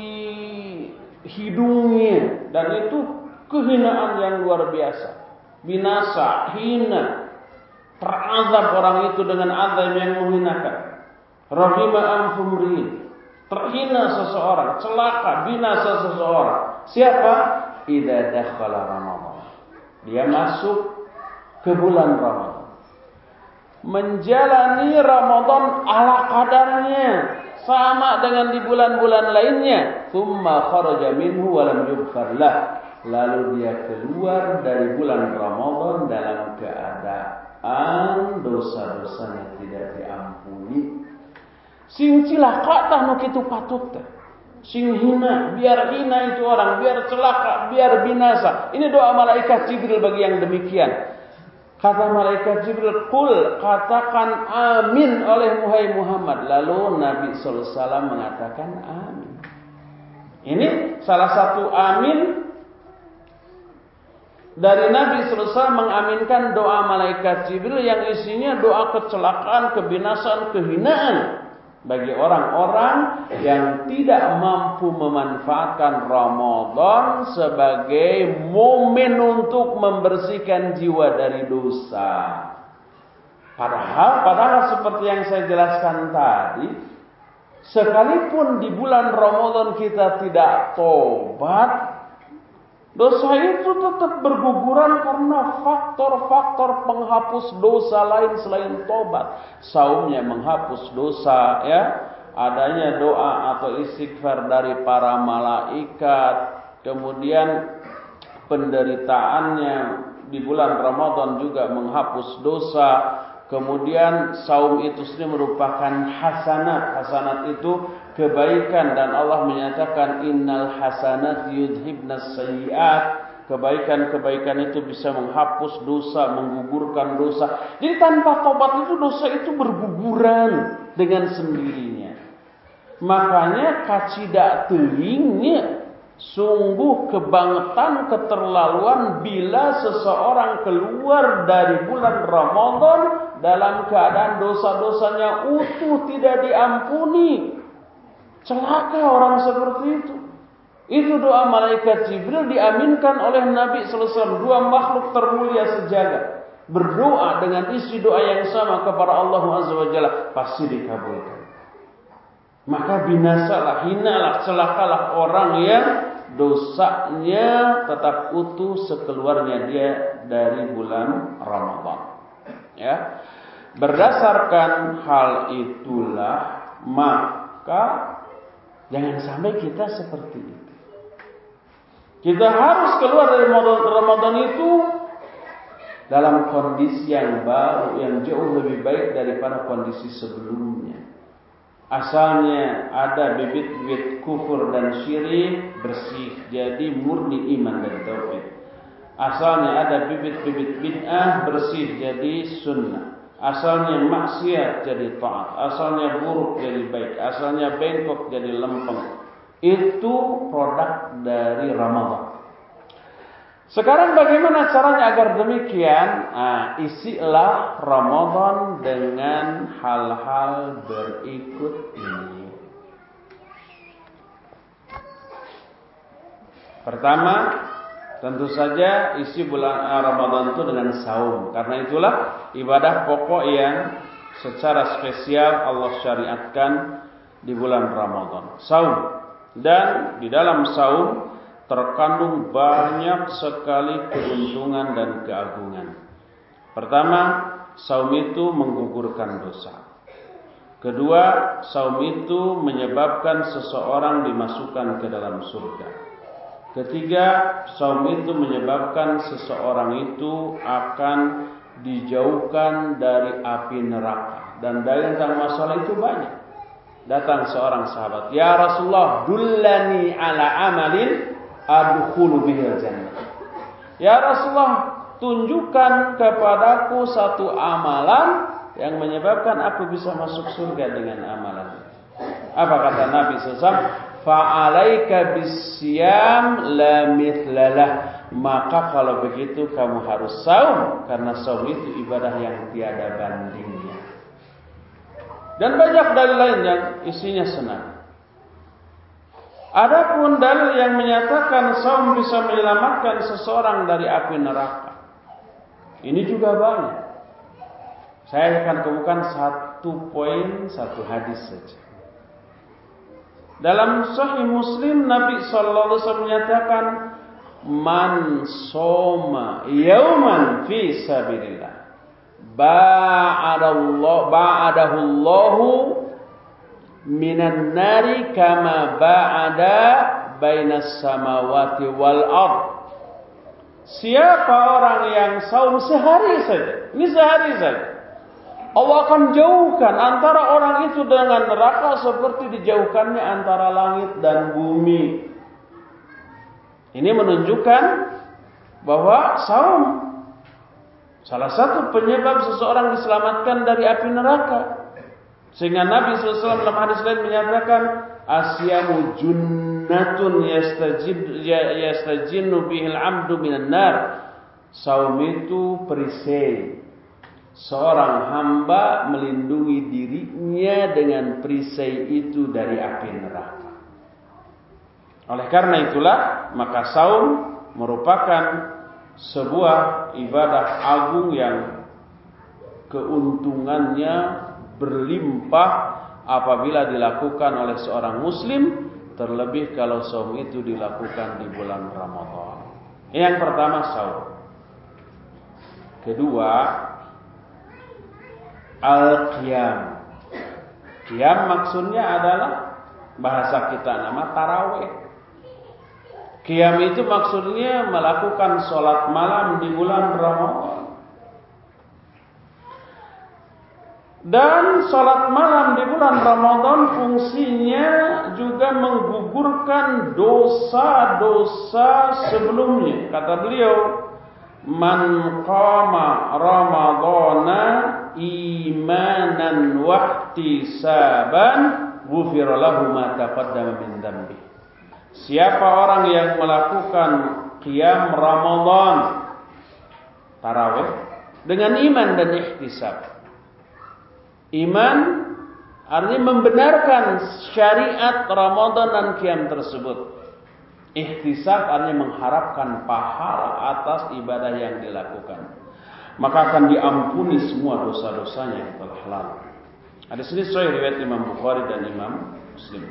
hidungnya dan itu kehinaan yang luar biasa. Binasa, hina. Terazab orang itu dengan azab yang menghinakan. Roghima anfumriin. Terhina seseorang, celaka, binasa seseorang. Siapa? Idza dakhala Ramadan. Dia masuk ke bulan Ramadan. Menjalani Ramadan ala kadarnya, sama dengan di bulan-bulan lainnya. Tsumma kharaja minhu wa lam yughfar lah. Lalu dia keluar dari bulan Ramadan dalam keadaan dosa-dosanya tidak diampuni. Sing cilaka tah nu kitu patut teh. Sing hina, biar hina itu orang, biar celaka, biar binasa. Ini doa malaikat Jibril bagi yang demikian. Kata malaikat Jibril, "Qul," katakan amin oleh Muhammad. Lalu Nabi sallallahu alaihi wasallam mengatakan amin. Ini salah satu amin dari Nabi sallallahu alaihi wasallam mengaminkan doa malaikat Jibril yang isinya doa kecelakaan, kebinasaan, kehinaan bagi orang-orang yang tidak mampu memanfaatkan Ramadan sebagai momen untuk membersihkan jiwa dari dosa. Padahal seperti yang saya jelaskan tadi, sekalipun di bulan Ramadan kita tidak tobat, dosa itu tetap berguguran karena faktor-faktor penghapus dosa lain selain tobat. Saumnya menghapus dosa, ya. Adanya doa atau istighfar dari para malaikat. Kemudian penderitaannya di bulan Ramadan juga menghapus dosa. Kemudian saum itu sendiri merupakan hasanat. Hasanat itu kebaikan dan Allah menyatakan innal hasanat yudhibnas sayyi'at. Kebaikan-kebaikan itu bisa menghapus dosa, menggugurkan dosa. Jadi tanpa tobat itu dosa itu berguguran dengan sendirinya. Makanya kacidak teulingnya sungguh kebangetan, keterlaluan bila seseorang keluar dari bulan Ramadan dalam keadaan dosa-dosanya utuh tidak diampuni. Celaka orang seperti itu. Itu doa malaikat Jibril diaminkan oleh Nabi sallallahu alaihi wasallam. 2 makhluk termulia sejagat berdoa dengan isi doa yang sama kepada Allah Azza wa Jalla, pasti dikabulkan. Maka binasalah, hinalah, celakalah orang yang dosanya tetap utuh sekeluarnya dia dari bulan Ramadan. Ya. Berdasarkan hal itulah maka jangan sampai kita seperti itu. Kita harus keluar dari Ramadan itu dalam kondisi yang baru, yang jauh lebih baik daripada kondisi sebelumnya. Asalnya ada bibit-bibit kufur dan syirik, bersih, jadi murni iman dan tauhid. Asalnya ada bibit-bibit bid'ah, bersih, jadi sunnah. Asalnya maksiat, jadi taat. Asalnya buruk, jadi baik. Asalnya bengkok, jadi lempeng. Itu produk dari Ramadan. Sekarang bagaimana caranya agar demikian? Isilah Ramadan dengan hal-hal berikut ini. Pertama, tentu saja isi bulan Ramadan itu dengan saum. Karena itulah ibadah pokok yang secara spesial Allah syariatkan di bulan Ramadan. Saum. Dan di dalam saum terkandung banyak sekali keuntungan dan keagungan. Pertama, saum itu menggugurkan dosa. Kedua, saum itu menyebabkan seseorang dimasukkan ke dalam surga. Ketiga, saum itu menyebabkan seseorang itu akan dijauhkan dari api neraka. Dan dalil tentang masalah itu banyak. Datang seorang sahabat, "Ya Rasulullah, dullani ala amalin adkhulu bihil jannah." Ya Rasulullah, tunjukkan kepadaku satu amalan yang menyebabkan aku bisa masuk surga dengan amalan. Apa kata Nabi SAW? Fa'alaika bisyam la mithlalah. Maka kalau begitu kamu harus saum, karena saum itu ibadah yang tiada bandingnya. Dan banyak dalil lain yang isinya senang. Adapun dalil yang menyatakan saum bisa menyelamatkan seseorang dari api neraka, ini juga banyak. Saya akan kemukakan satu poin, satu hadis saja. Dalam Sahih Muslim, Nabi SAW menyatakan, "Man soma yauman fi sabilillah, ba'adahullahu minan nari kama ba'ada bainas samawati wal ard." Siapa orang yang saum sehari saja, ini sehari saja, Allah akan jauhkan antara orang itu dengan neraka seperti dijauhkannya antara langit dan bumi. Ini menunjukkan bahwa saum salah satu penyebab seseorang diselamatkan dari api neraka. Sehingga Nabi SAW dalam hadis lain menyatakan, "Asyamu junnatun yastajinnu bihil amdu minan nar." Saum itu perisai. Seorang hamba melindungi dirinya dengan perisai itu dari api neraka. Oleh karena itulah, maka saum merupakan sebuah ibadah agung yang keuntungannya berlimpah apabila dilakukan oleh seorang muslim, terlebih kalau saum itu dilakukan di bulan Ramadan. Yang pertama, saum. Kedua, al-qiyam. Qiyam maksudnya adalah bahasa kita nama tarawih. Qiyam itu maksudnya melakukan sholat malam di bulan Ramadan. Dan sholat malam di bulan Ramadan fungsinya juga menggugurkan dosa-dosa sebelumnya. Kata beliau, "Man qama ramadhana imanan wahtisaban ghufira lahu ma taqaddama min dzambi." Siapa orang yang melakukan qiyam Ramadan, tarawih, dengan iman dan ihtisab. Iman artinya membenarkan syariat Ramadan dan qiyam tersebut. Ihtisab artinya mengharapkan pahala atas ibadah yang dilakukan. Maka akan diampuni semua dosa-dosanya yang telah lalu. Hadis ini sahih riwayat Imam Bukhari dan Imam Muslim.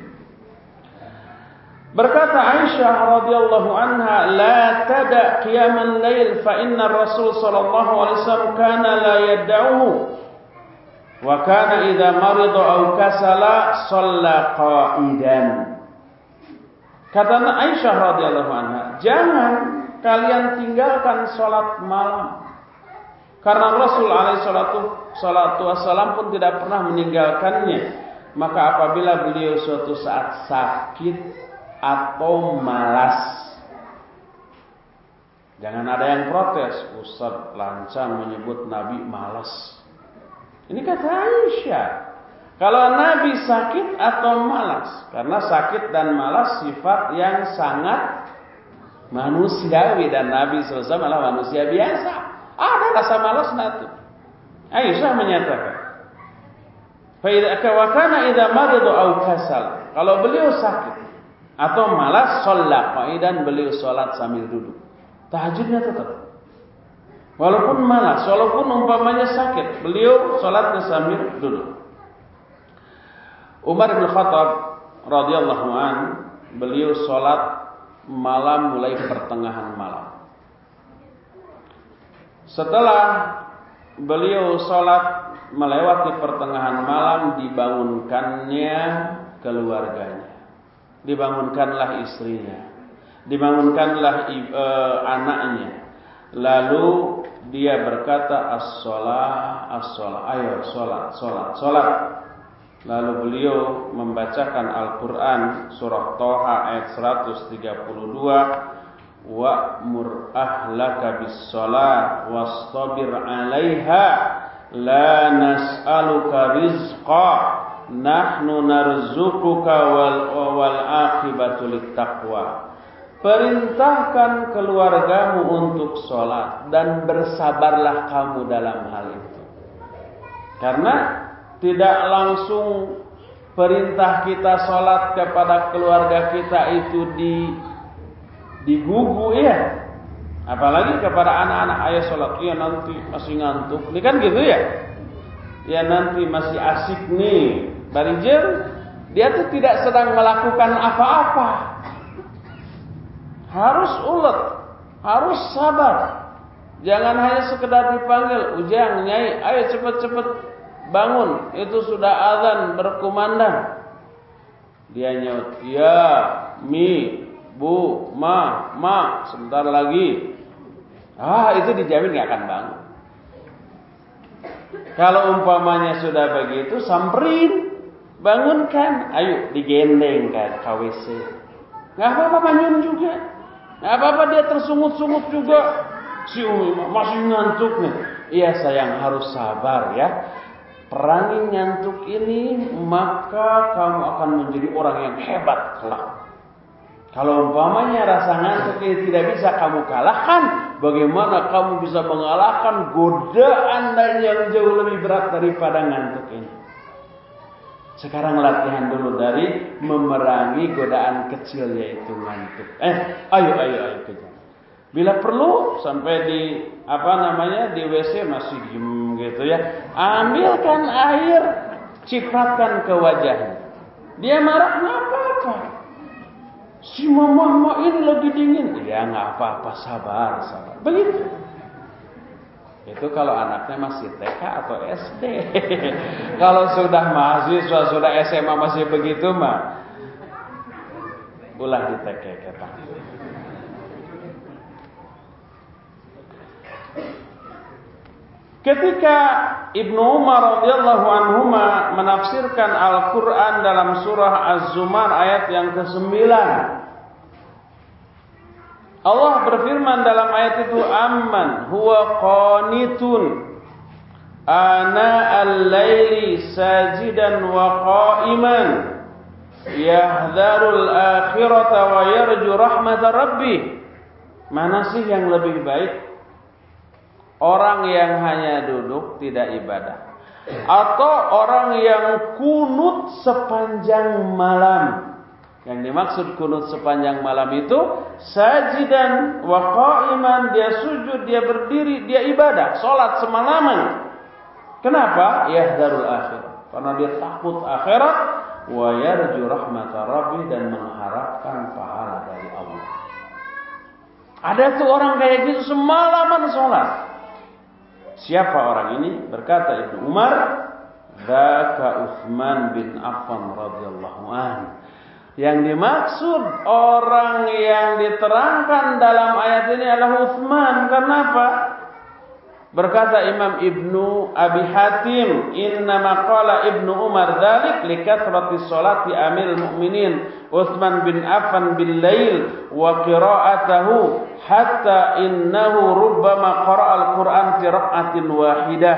Berkata Aisyah radhiyallahu anha, "La tada qiyamal lail fa inna Rasul sallallahu alaihi wasallam kana la yad'uhu wa kana idza marida aw kasala shalla qa'idan." Kata Aisyah radhiyallahu anha, jangan kalian tinggalkan sholat malam. Karena Rasul alaihi salatu wassalam pun tidak pernah meninggalkannya. Maka apabila beliau suatu saat sakit atau malas, jangan ada yang protes, Ustaz lancang menyebut Nabi malas. Ini kata Aisyah. Kalau Nabi sakit atau malas, karena sakit dan malas sifat yang sangat manusiawi dan Nabi SAW adalah manusia biasa. Ada rasa malas natu. Aisyah menyatakan, "Fa kana idza marida aw kasal." Kalau beliau sakit atau malas, shalla qaidan, beliau salat sambil duduk. Tahajudnya tetap. Walaupun malas, walaupun umpamanya sakit, beliau salatnya sambil duduk. Umar bin Khattab radhiyallahu an, beliau salat malam mulai pertengahan malam. Setelah beliau sholat melewati pertengahan malam, dibangunkannya keluarganya, dibangunkanlah istrinya, dibangunkanlah anaknya. Lalu dia berkata, as-sholah, as-sholah, ayo sholat, sholat, sholat. Lalu beliau membacakan Al-Quran surah Toha ayat 132. Wa'mur ahlaka bis-shalah wastabir 'alaiha la nas'aluka rizqa nahnu narzuquka wal aqibatu littaqwa. Perintahkan keluargamu untuk sholat dan bersabarlah kamu dalam hal itu. Karena tidak langsung perintah kita sholat kepada keluarga kita itu digugu ya, apalagi kepada anak-anak, ayah sholat, iya nanti masih ngantuk, ini kan gitu ya, ya nanti masih asik nih, barijer, dia tuh tidak sedang melakukan apa-apa, harus ulet, harus sabar, jangan hanya sekedar dipanggil, ujang, nyai, ayo cepet-cepet bangun, itu sudah azan berkumandang, dia nyaut, ya, mi, bu, ma, sebentar lagi. Itu dijamin gak akan bangun. Kalau umpamanya sudah begitu, samperin, bangunkan, ayo digendeng ke WC. Gak apa-apa manyun juga, gak apa-apa dia tersungut-sungut juga. Si Umi masih ngantuk nih. Iya sayang, harus sabar ya. Perangi ngantuk ini, maka kamu akan menjadi orang yang hebat kelak. Kalau umpamanya rasa ngantuk ini tidak bisa kamu kalahkan, bagaimana kamu bisa mengalahkan godaan yang jauh lebih berat daripada ngantuk ini? Sekarang latihan dulu dari memerangi godaan kecil yaitu ngantuk. Ayo kejar. Bila perlu sampai di di WC masih diem gitu ya, ambilkan air, cipratkan ke wajahnya. Dia marah, nggak apa-apa. Si mama ini lagi dingin. Ya nggak apa-apa, sabar. Begitu. Itu kalau anaknya masih TK atau SD. Kalau sudah mahasiswa, sudah SMA masih begitu mah, ulah di TK kita. Ketika Ibnu Umar radhiyallahu anhuma menafsirkan Al-Quran dalam surah Az-Zumar ayat yang ke-9, Allah berfirman dalam ayat itu, amman huwa qanitun ana al-laili sajidan wa qa'iman yahdharul akhirata wa yarju rahmata rabbih. Mana sih yang lebih baik? Orang yang hanya duduk tidak ibadah, atau orang yang kunut sepanjang malam? Yang dimaksud kunut sepanjang malam itu sajidan wa qa'iman, dia sujud, dia berdiri, dia ibadah, salat semalaman. Kenapa? Yahdharul akhir, karena dia takut akhirat, wa yarju rahmata rabbih, dan mengharapkan pahala dari Allah. Ada tuh orang kayak gitu semalaman salat. Siapa orang ini? Berkata Ibnu Umar, dzaka Utsman bin Affan radhiyallahu anhu. Yang dimaksud orang yang diterangkan dalam ayat ini adalah Utsman. Kenapa? Berkata Imam Ibnu Abi Hatim, "Innama qala Ibnu Umar dzalik li kathrati sholati Amirul Mukminin Utsman bin Affan bil lail wa qira'atuhu hatta innahu rubbama qara'a al-Qur'an fi raq'atin wahidah."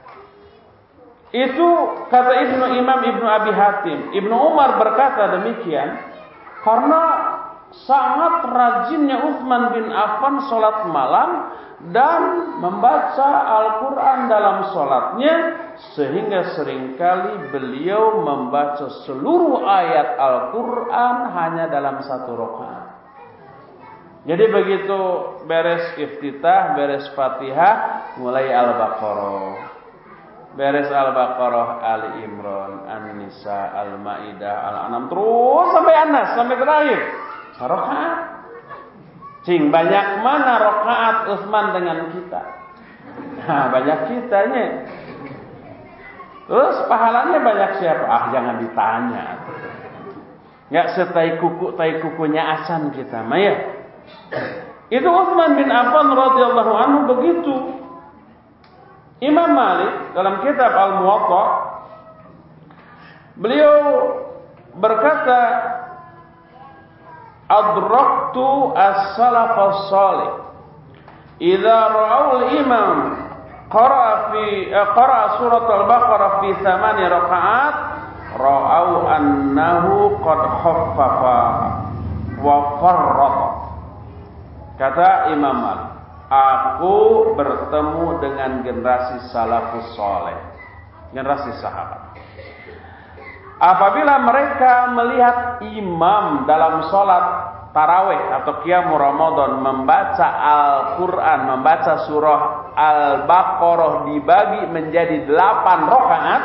Itu kata Imam Ibnu Abi Hatim. Ibnu Umar berkata demikian karena sangat rajinnya Utsman bin Affan salat malam dan membaca Al-Quran dalam sholatnya, sehingga seringkali beliau membaca seluruh ayat Al-Quran hanya dalam satu rakaat. Jadi begitu beres iftitah, beres Fatihah, mulai Al-Baqarah. Beres Al-Baqarah, Ali Imran, An-Nisa, Al-Maidah, Al-An'am, terus sampai Anas, sampai terakhir. Rakaat. Cing, banyak mana rakaat Utsman dengan kita? Nah, banyak kitanya. Terus pahalanya banyak siapa? Ah, jangan ditanya. Enggak setai kukunya Asan kita, Maya. Itu Utsman bin Affan radhiyallahu anhu begitu. Imam Malik dalam kitab Al-Muwatta beliau berkata, adraktu as-salaf as-salih idza ra'au al-imam qara'a surat al-Baqarah fi 8 rakaat ra'au annahu qad khaffafa wa farrata. Kata Imam Malik, aku bertemu dengan generasi salafus saleh, generasi sahabat. Apabila mereka melihat imam dalam sholat tarawih atau qiyamul Ramadan membaca Al-Quran, membaca surah Al-Baqarah dibagi menjadi 8 rakaat,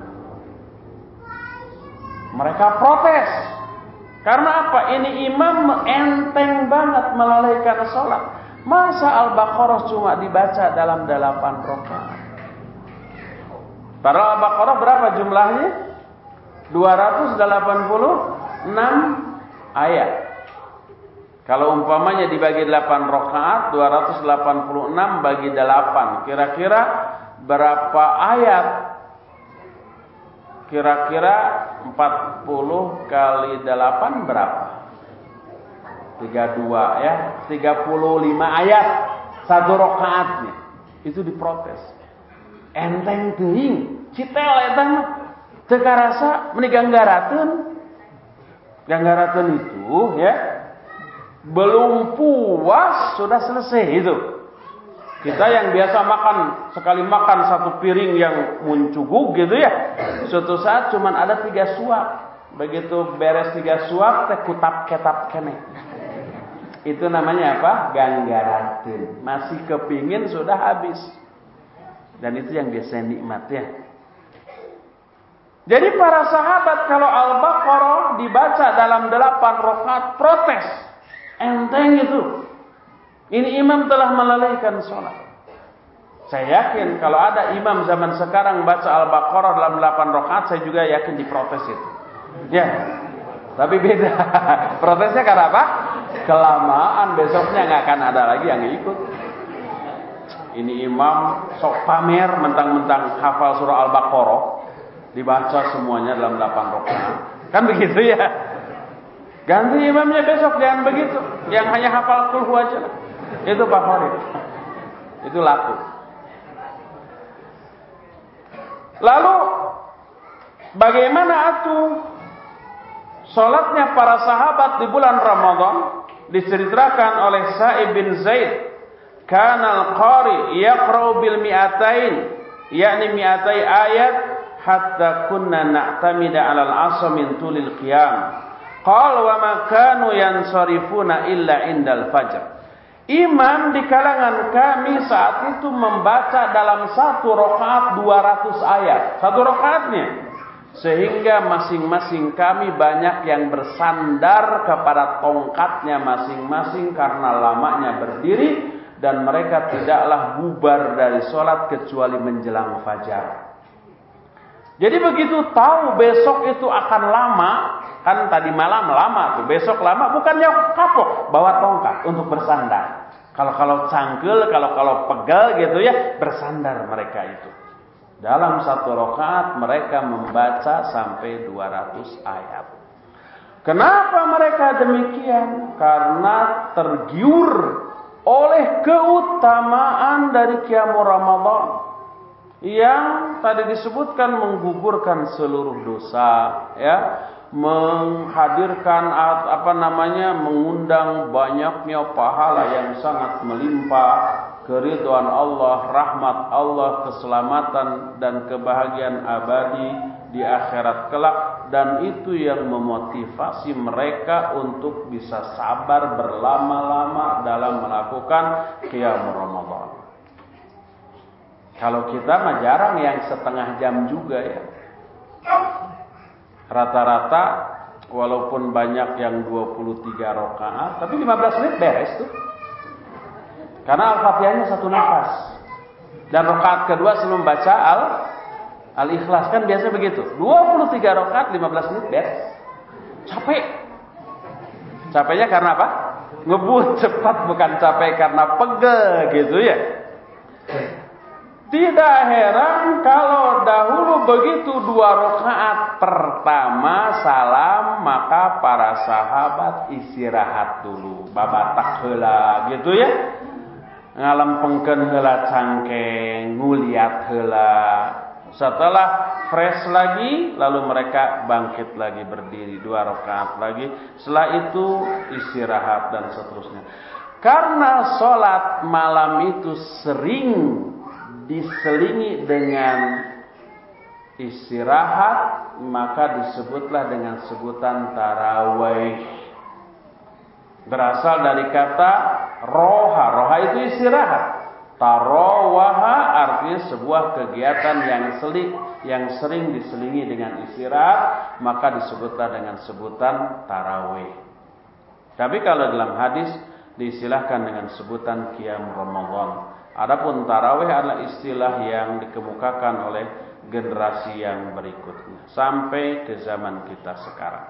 mereka protes. Karena apa? Ini imam enteng banget melalaikan sholat. Masa Al-Baqarah cuma dibaca dalam 8 rakaat? Padahal Al-Baqarah berapa jumlahnya? 286 ayat. Kalau umpamanya dibagi 8 rakaat, 286 bagi 8. Kira-kira berapa ayat? Kira-kira 40 kali 8 berapa? 32 ya. 35 ayat satu rakaatnya. Itu diprotes. Enteng teuing, citel eta mah. Teu karasa meni ganggarateun. Ganggarateun itu ya belum puas sudah selesai itu. Kita yang biasa makan sekali makan satu piring yang muncuguk gitu ya. Suatu saat cuman ada 3 suap. Begitu beres 3 suap teh kutap-ketap keneh. Itu namanya apa? Ganggarateun. Masih kepingin sudah habis. Dan itu yang biasa nikmat ya. Jadi para sahabat kalau Al-Baqarah dibaca dalam 8 rakaat protes. Enteng itu. Ini imam telah melalaikan sholat. Saya yakin kalau ada imam zaman sekarang baca Al-Baqarah dalam 8 rakaat, saya juga yakin diprotes itu. Ya. Tapi beda. Protesnya karena apa? Kelamaan, besoknya nggak akan ada lagi yang ikut. Ini imam sok pamer mentang-mentang hafal surah Al-Baqarah, dibaca semuanya dalam 8 rakaat. Kan begitu ya? Ganti imamnya besok, jangan begitu. Yang hanya hafal qul huwa aja lah. Itu favorit. Itu laku. Lalu bagaimana atuh salatnya para sahabat di bulan Ramadan? Diceritakan oleh Sa'ib bin Zaid, kana al-qari yaqra'u bil mi'atain, yakni mi'atai ayat hatta kunna na'tamida 'alal 'asr min tulil qiyam. Qala wa ma kanu yansarifuna illa indal fajr. Imam di kalangan kami saat itu membaca dalam satu rakaat 200 ayat, satu rakaatnya. Sehingga masing-masing kami banyak yang bersandar kepada tongkatnya masing-masing karena lamanya berdiri, dan mereka tidaklah bubar dari sholat kecuali menjelang fajar. Jadi begitu tahu besok itu akan lama, Kan tadi malam lama tuh, besok lama, bukannya kapok, bawa tongkat untuk bersandar. Kalau cangkel, kalau pegal gitu ya, bersandar mereka itu. Dalam satu rakaat mereka membaca sampai 200 ayat. Kenapa mereka demikian? Karena tergiur oleh keutamaan dari qiyamul Ramadan yang tadi disebutkan menggugurkan seluruh dosa, ya, menghadirkan mengundang banyaknya pahala yang sangat melimpah, keridhaan Allah, rahmat Allah, keselamatan dan kebahagiaan abadi di akhirat kelak, dan itu yang memotivasi mereka untuk bisa sabar berlama-lama dalam melakukan qiyamul Ramadan. Kalau kita mah jarang yang setengah jam juga ya. Rata-rata walaupun banyak yang 23 rakaat, tapi 15 menit beres tuh. Karena Al-Fatihahnya satu nafas. Dan rakaat kedua sebelum baca Al-Ikhlas, kan biasa begitu. 23 rakaat 15 menit beres. Capek. Capeknya karena apa? Ngebut cepat, bukan capek karena pegel gitu ya. Tidak heran kalau dahulu begitu 2 rakaat pertama salam, maka para sahabat istirahat dulu, babatak heula gitu ya. Ngalempengkeun heula cangkeng, nguliat heula. Setelah fresh lagi, lalu mereka bangkit lagi berdiri 2 rakaat lagi. Setelah itu istirahat dan seterusnya. Karena sholat malam itu sering diselingi dengan istirahat, maka disebutlah dengan sebutan tarawih. Berasal dari kata roha. Roha itu istirahat. Tarawaha artinya sebuah kegiatan yang sering diselingi dengan istirahat, maka disebutlah dengan sebutan tarawih. Tapi kalau dalam hadis diistilahkan dengan sebutan qiyam Ramadan. Adapun tarawih adalah istilah yang dikemukakan oleh generasi yang berikutnya sampai ke zaman kita sekarang.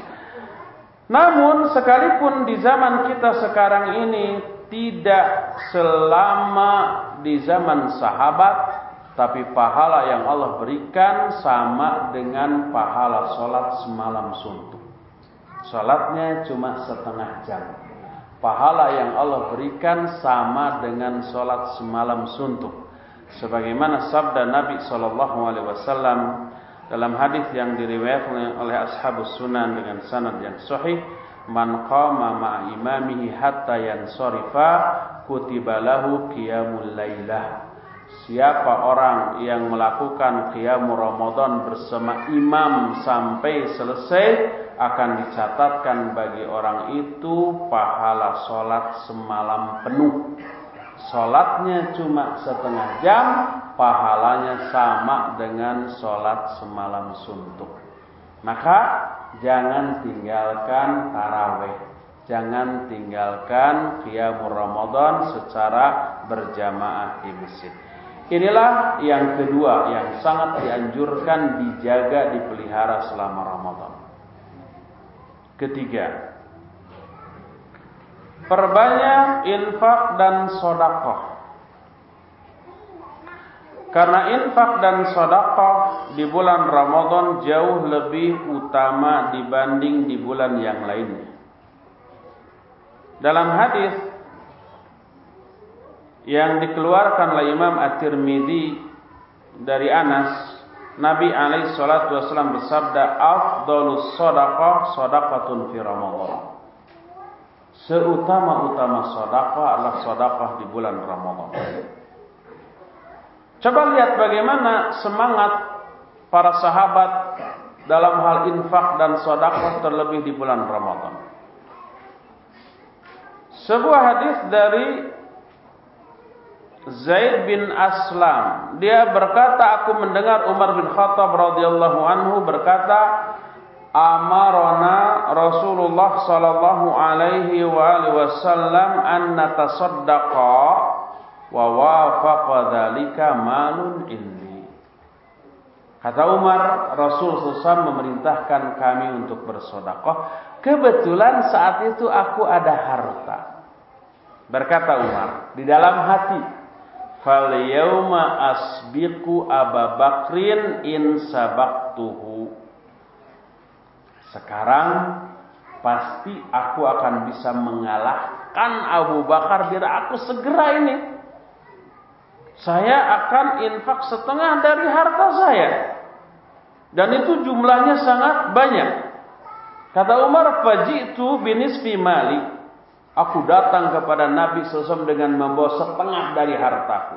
Namun sekalipun di zaman kita sekarang ini tidak selama di zaman sahabat, tapi pahala yang Allah berikan sama dengan pahala sholat semalam suntuk. Sholatnya cuma setengah jam. Pahala yang Allah berikan sama dengan sholat semalam suntuk. Sebagaimana sabda Nabi SAW dalam hadis yang diriwayatkan oleh ashabus sunan dengan sanad yang sahih, man qama ma'a imamihi hatta yansarifa kutiba lahu qiyamul lailah. Siapa orang yang melakukan qiyamul Ramadan bersama imam sampai selesai, akan dicatatkan bagi orang itu pahala sholat semalam penuh. Sholatnya cuma setengah jam, pahalanya sama dengan sholat semalam suntuk. Maka jangan tinggalkan tarawih, jangan tinggalkan qiyamul Ramadan secara berjamaah di masjid. Inilah yang kedua yang sangat dianjurkan dijaga, dipelihara selama Ramadan. Ketiga, perbanyak infak dan sedekah. Karena infak dan sedekah di bulan Ramadan jauh lebih utama dibanding di bulan yang lainnya. Dalam hadis yang dikeluarkan oleh Imam At-Tirmidzi dari Anas, Nabi alaihi salatu wasallam bersabda, afdhalus shadaqah shadaqatun fi Ramadan. Seutama-utama sedekah adalah sedekah di bulan Ramadan. Coba lihat bagaimana semangat para sahabat dalam hal infak dan sedekah terlebih di bulan Ramadan. Sebuah hadis dari Zaid bin Aslam, dia berkata, aku mendengar Umar bin Khattab radhiyallahu anhu berkata, amarona Rasulullah sallallahu alaihi wasallam an natasaddaqa wa wafaqa dzalika malun indi. Kata Umar, Rasul SAW memerintahkan kami untuk bersedekah. Kebetulan saat itu aku ada harta. Berkata Umar di dalam hati, "Fal yauma asbiqu Abu Bakrin in sabaqtuhu." Sekarang pasti aku akan bisa mengalahkan Abu Bakar bila aku segera ini. Saya akan infak setengah dari harta saya. Dan itu jumlahnya sangat banyak. Kata Umar, "Faji'tu binisfi mali." Aku datang kepada Nabi SAW dengan membawa setengah dari hartaku.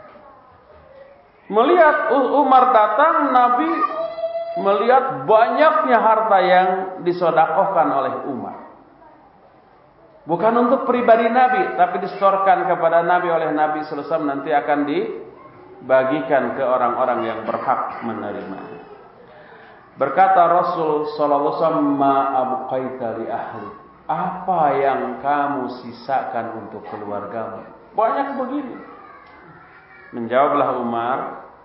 Melihat Umar datang, Nabi melihat banyaknya harta yang disedekahkan oleh Umar. Bukan untuk pribadi Nabi, tapi disetorkan kepada Nabi oleh Nabi SAW, nanti akan dibagikan ke orang-orang yang berhak menerima. Berkata Rasul SAW, "Ma abqaita li ahli." Apa yang kamu sisakan untuk keluargamu? Banyak begini. Menjawablah Umar,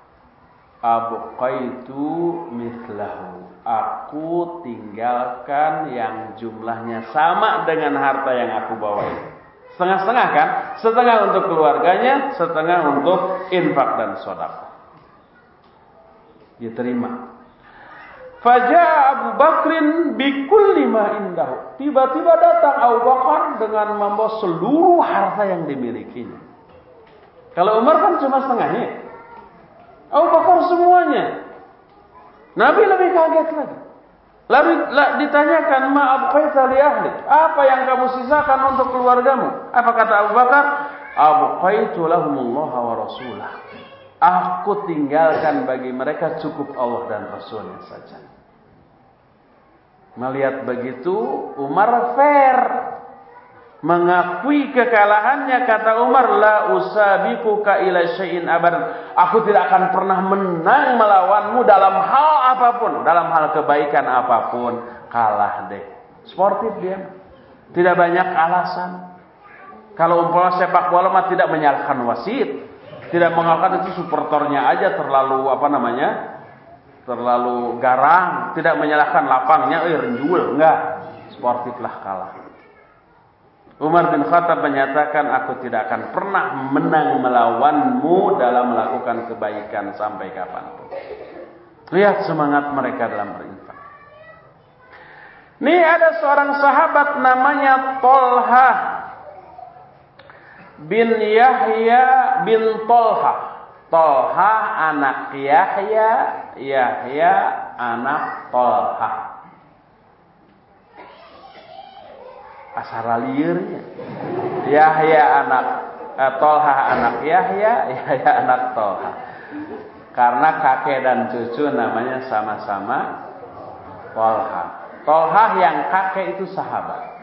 "Abqaitu mithlahu." Aku tinggalkan yang jumlahnya sama dengan harta yang aku bawa ini. Setengah-setengah kan? Setengah untuk keluarganya, setengah untuk infak dan sedekah. Diterima. Faja'a Abu Bakrin bikulli ma indahu. Tiba-tiba datang Abu Bakar dengan membawa seluruh harta yang dimilikinya. Kalau Umar kan cuma setengahnya. Abu Bakar semuanya. Nabi lebih kaget lagi. Lalu ditanyakan, "Ma abqaita li ahli?" Apa yang kamu sisakan untuk keluargamu? Apa kata Abu Bakar? "Abqaitu lahumullaha wa rasulah." Aku tinggalkan bagi mereka cukup Allah dan Rasulnya saja. Melihat begitu, Umar fair. Mengakui kekalahannya, kata Umar, "La usabiquka ila syai'in abadan." Aku tidak akan pernah menang melawanmu dalam hal apapun, dalam hal kebaikan apapun. Kalah deh. Sportif dia. Tidak banyak alasan. Kalau umpama sepak bola mah tidak menyalahkan wasit, tidak mengatakan itu supporternya aja terlalu terlalu garang, tidak menyalahkan lapangnya, renjul, enggak. Sportiflah kalah. Umar bin Khattab menyatakan, "Aku tidak akan pernah menang melawanmu dalam melakukan kebaikan sampai kapanpun." Lihat semangat mereka dalam berinfak. Ini ada seorang sahabat namanya Tolha bin Yahya bin Tolha. Tolha anak Yahya, Yahya anak Tolha. Asal liurnya. Yahya anak Tolha anak Yahya, Yahya anak Tolha. Karena kakek dan cucu namanya sama-sama Tolha. Tolha yang kakek itu sahabat.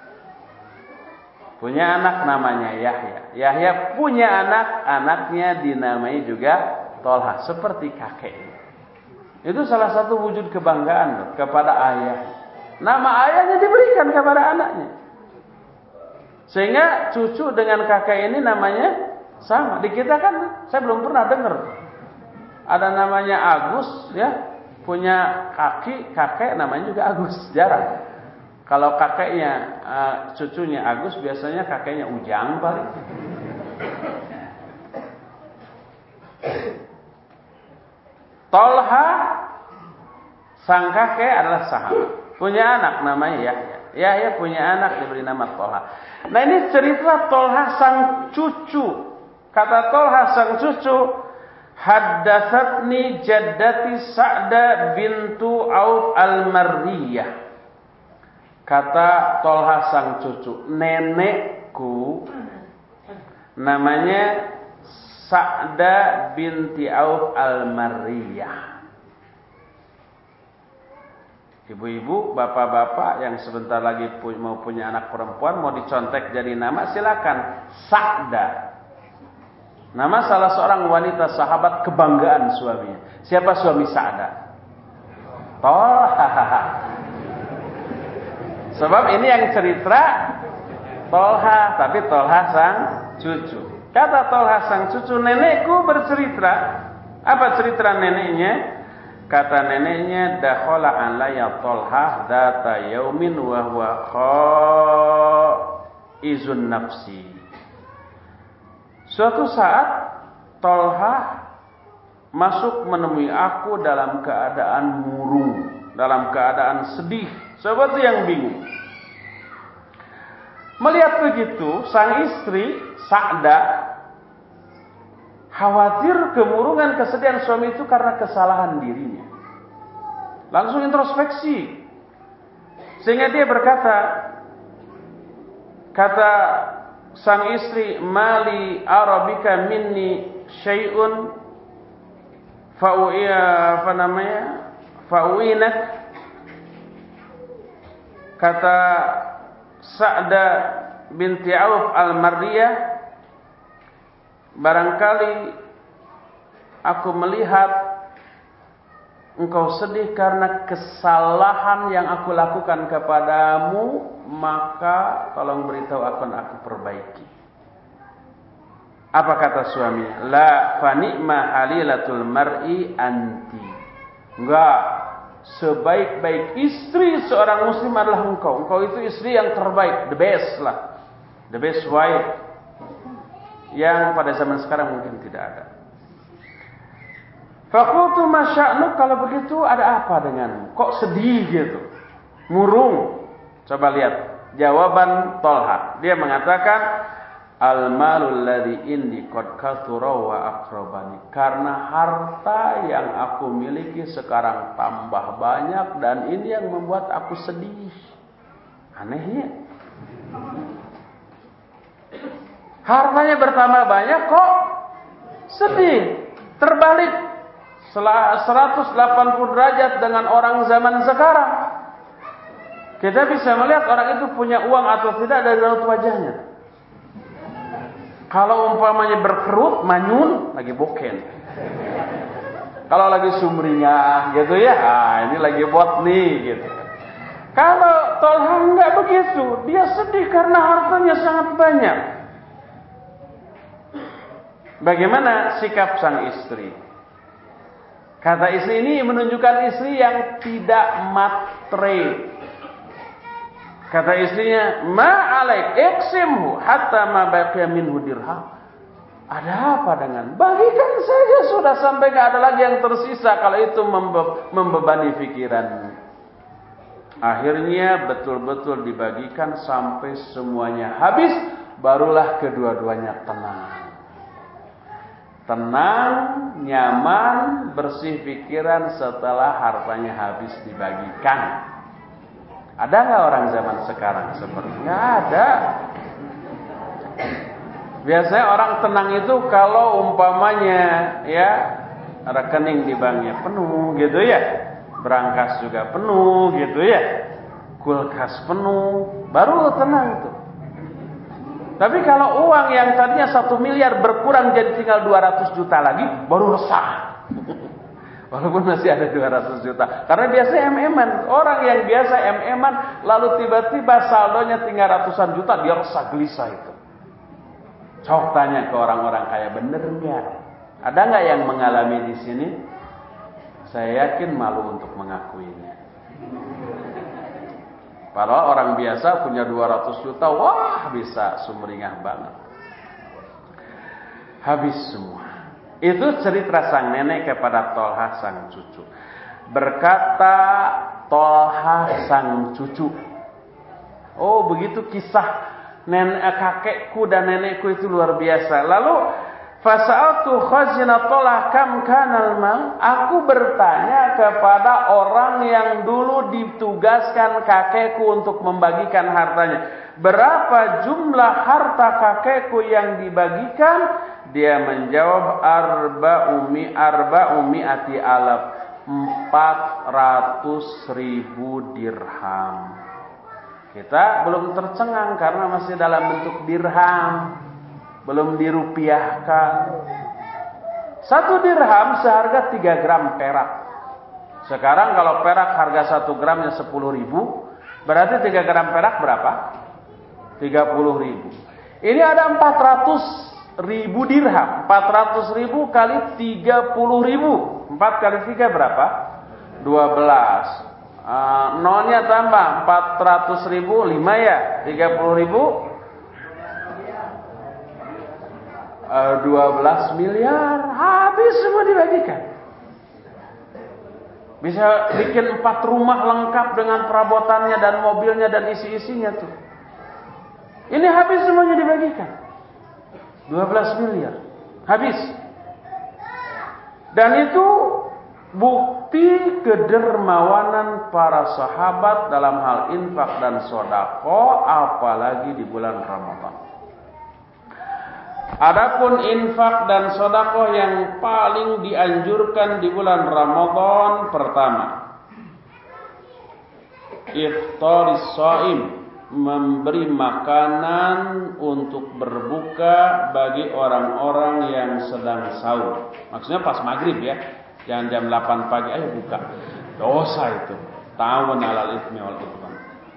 Punya anak namanya Yahya. Yahya punya anak, anaknya dinamai juga Tolha, seperti kakeknya. Itu salah satu wujud kebanggaan kepada ayah. Nama ayahnya diberikan kepada anaknya. Sehingga cucu dengan kakek ini namanya sama. Di kita kan saya belum pernah dengar ada namanya Agus, ya, punya kakek namanya juga Agus, jarang. Kalau kakeknya cucunya Agus, biasanya kakeknya Ujang paling. Tolha sang kakek adalah sahabat, punya anak namanya Yahya. Yahya punya anak diberi nama Tolha. Nah, ini cerita Tolha sang cucu. Kata Tolha sang cucu, "Haddatsatni jaddati Sa'da bintu Auf al-Marriyah." Kata Tolha sang cucu, nenekku namanya Sa'da binti Auf al-Marriyah. Ibu-ibu, bapak-bapak yang sebentar lagi mau punya anak perempuan, mau dicontek jadi nama, silakan. Sa'da. Nama salah seorang wanita sahabat kebanggaan suaminya. Siapa suami Sa'da? Tolha. Sebab ini yang cerita Tolha, tapi Tolha sang cucu. Kata Tolha sang cucu, nenekku bercerita. Apa cerita neneknya? kata neneknya, dakhala alayya Talha dzata yaumin wa huwa khaizun nafsi. Suatu saat Talha masuk menemui aku dalam keadaan murung, dalam keadaan sedih, seperti yang bingung. Melihat begitu, sang istri Sa'dah khawatir kemurungan kesedihan suami itu karena kesalahan dirinya. Langsung introspeksi. Sehingga dia berkata, kata sang istri, mali arabika minni syai'un fa'uinak. Kata Sa'dah binti Auf al-Marriyah, barangkali aku melihat engkau sedih karena kesalahan yang aku lakukan kepadamu, maka tolong beritahu akan aku perbaiki. Apa kata suami? La fa ni'ma halilatul mar'i anti. Enggak, sebaik-baik istri seorang muslim adalah engkau. Engkau itu istri yang terbaik, the best lah. The best wife. Yang pada zaman sekarang mungkin tidak ada. Faqultu masya'nuk, kalau begitu ada apa denganmu? Kok sedih gitu? Murung. Coba lihat jawaban Talha. Dia mengatakan, al-malul ladzi indi qad kathura wa aqrabani. Karena harta yang aku miliki sekarang tambah banyak dan ini yang membuat aku sedih. Anehnya. Hartanya bertambah banyak kok sedih. Terbalik 180 derajat dengan orang zaman sekarang. Kita bisa melihat orang itu punya uang atau tidak dari raut wajahnya. Kalau umpamanya berkerut, manyun, lagi boken. Kalau lagi sumringah gitu ya, ini lagi bot nih gitu. Kalau Talha enggak begitu, dia sedih karena hartanya sangat banyak. Bagaimana sikap sang istri? Kata istri ini menunjukkan istri yang tidak matre. Kata istrinya, ma alaik iksimhu hatta ma baqiya minhu dirham. Ada apa dengan? Bagikan saja, sudah sampai enggak ada lagi yang tersisa kalau itu membebani pikiranmu. Akhirnya betul-betul dibagikan sampai semuanya habis, barulah kedua-duanya tenang. Tenang, nyaman, bersih pikiran setelah hartanya habis dibagikan. Ada nggak orang zaman sekarang seperti? Nggak ada. Biasanya orang tenang itu kalau umpamanya ya rekening di banknya penuh gitu ya, berangkas juga penuh gitu ya, kulkas penuh, baru tenang tuh. Tapi kalau uang yang tadinya 1 miliar berkurang jadi tinggal 200 juta lagi, baru resah. Walaupun masih ada 200 juta. Karena biasanya MM-an. Orang yang biasa MM-an lalu tiba-tiba saldonya tinggal ratusan juta, dia resah gelisah itu. Coba tanya ke orang-orang kaya, bener enggak? Ada enggak yang mengalami di sini? Saya yakin malu untuk mengakuinya. Padahal orang biasa punya 200 juta, wah bisa sumringah banget. Habis semua. Itu cerita sang nenek kepada Talha sang cucu. Berkata Talha sang cucu, oh begitu kisah kakekku dan nenekku itu luar biasa. Lalu fasa'altu khazina Talha kam kanal mal. Aku bertanya kepada orang yang dulu ditugaskan kakekku untuk membagikan hartanya, berapa jumlah harta kakekku yang dibagikan? Dia menjawab 400 alaf, 400.000 dirham. Kita belum tercengang karena masih dalam bentuk dirham, belum dirupiahkan. 1 dirham seharga 3 gram perak. Sekarang kalau perak harga 1 gramnya 10.000, berarti 3 gram perak berapa? 30.000. Ini ada 400.000 dirham. 400.000 kali 30.000. 4 kali 3 berapa? Nolnya tambah 400.000, 5 ya, 30.000, 12 miliar, habis semua dibagikan. Bisa bikin 4 rumah lengkap dengan perabotannya dan mobilnya dan isi-isinya tuh. Ini habis semuanya dibagikan. 12 miliar, habis. Dan itu bukti kedermawanan para sahabat dalam hal infak dan sedekah, apalagi di bulan Ramadan. Adapun infak dan sedekah yang paling dianjurkan di bulan Ramadan, pertama, iftaris shaim, memberi makanan untuk berbuka bagi orang-orang yang sedang sahur. Maksudnya pas maghrib ya, jangan jam 8 pagi ayo buka. Dosa itu. Ta'awun 'alal itsmi wal 'udwan.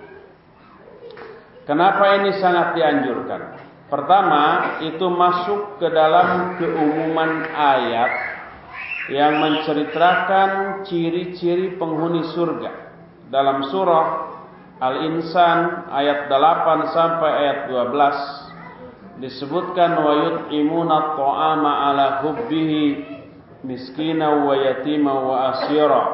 Kenapa ini sangat dianjurkan? Pertama, itu masuk ke dalam keumuman ayat yang menceritakan ciri-ciri penghuni surga. Dalam surah Al-Insan ayat 8 sampai ayat 12 disebutkan wa yut'imuna at-ta'ama 'ala hubbihi miskina wa yatima wa asira.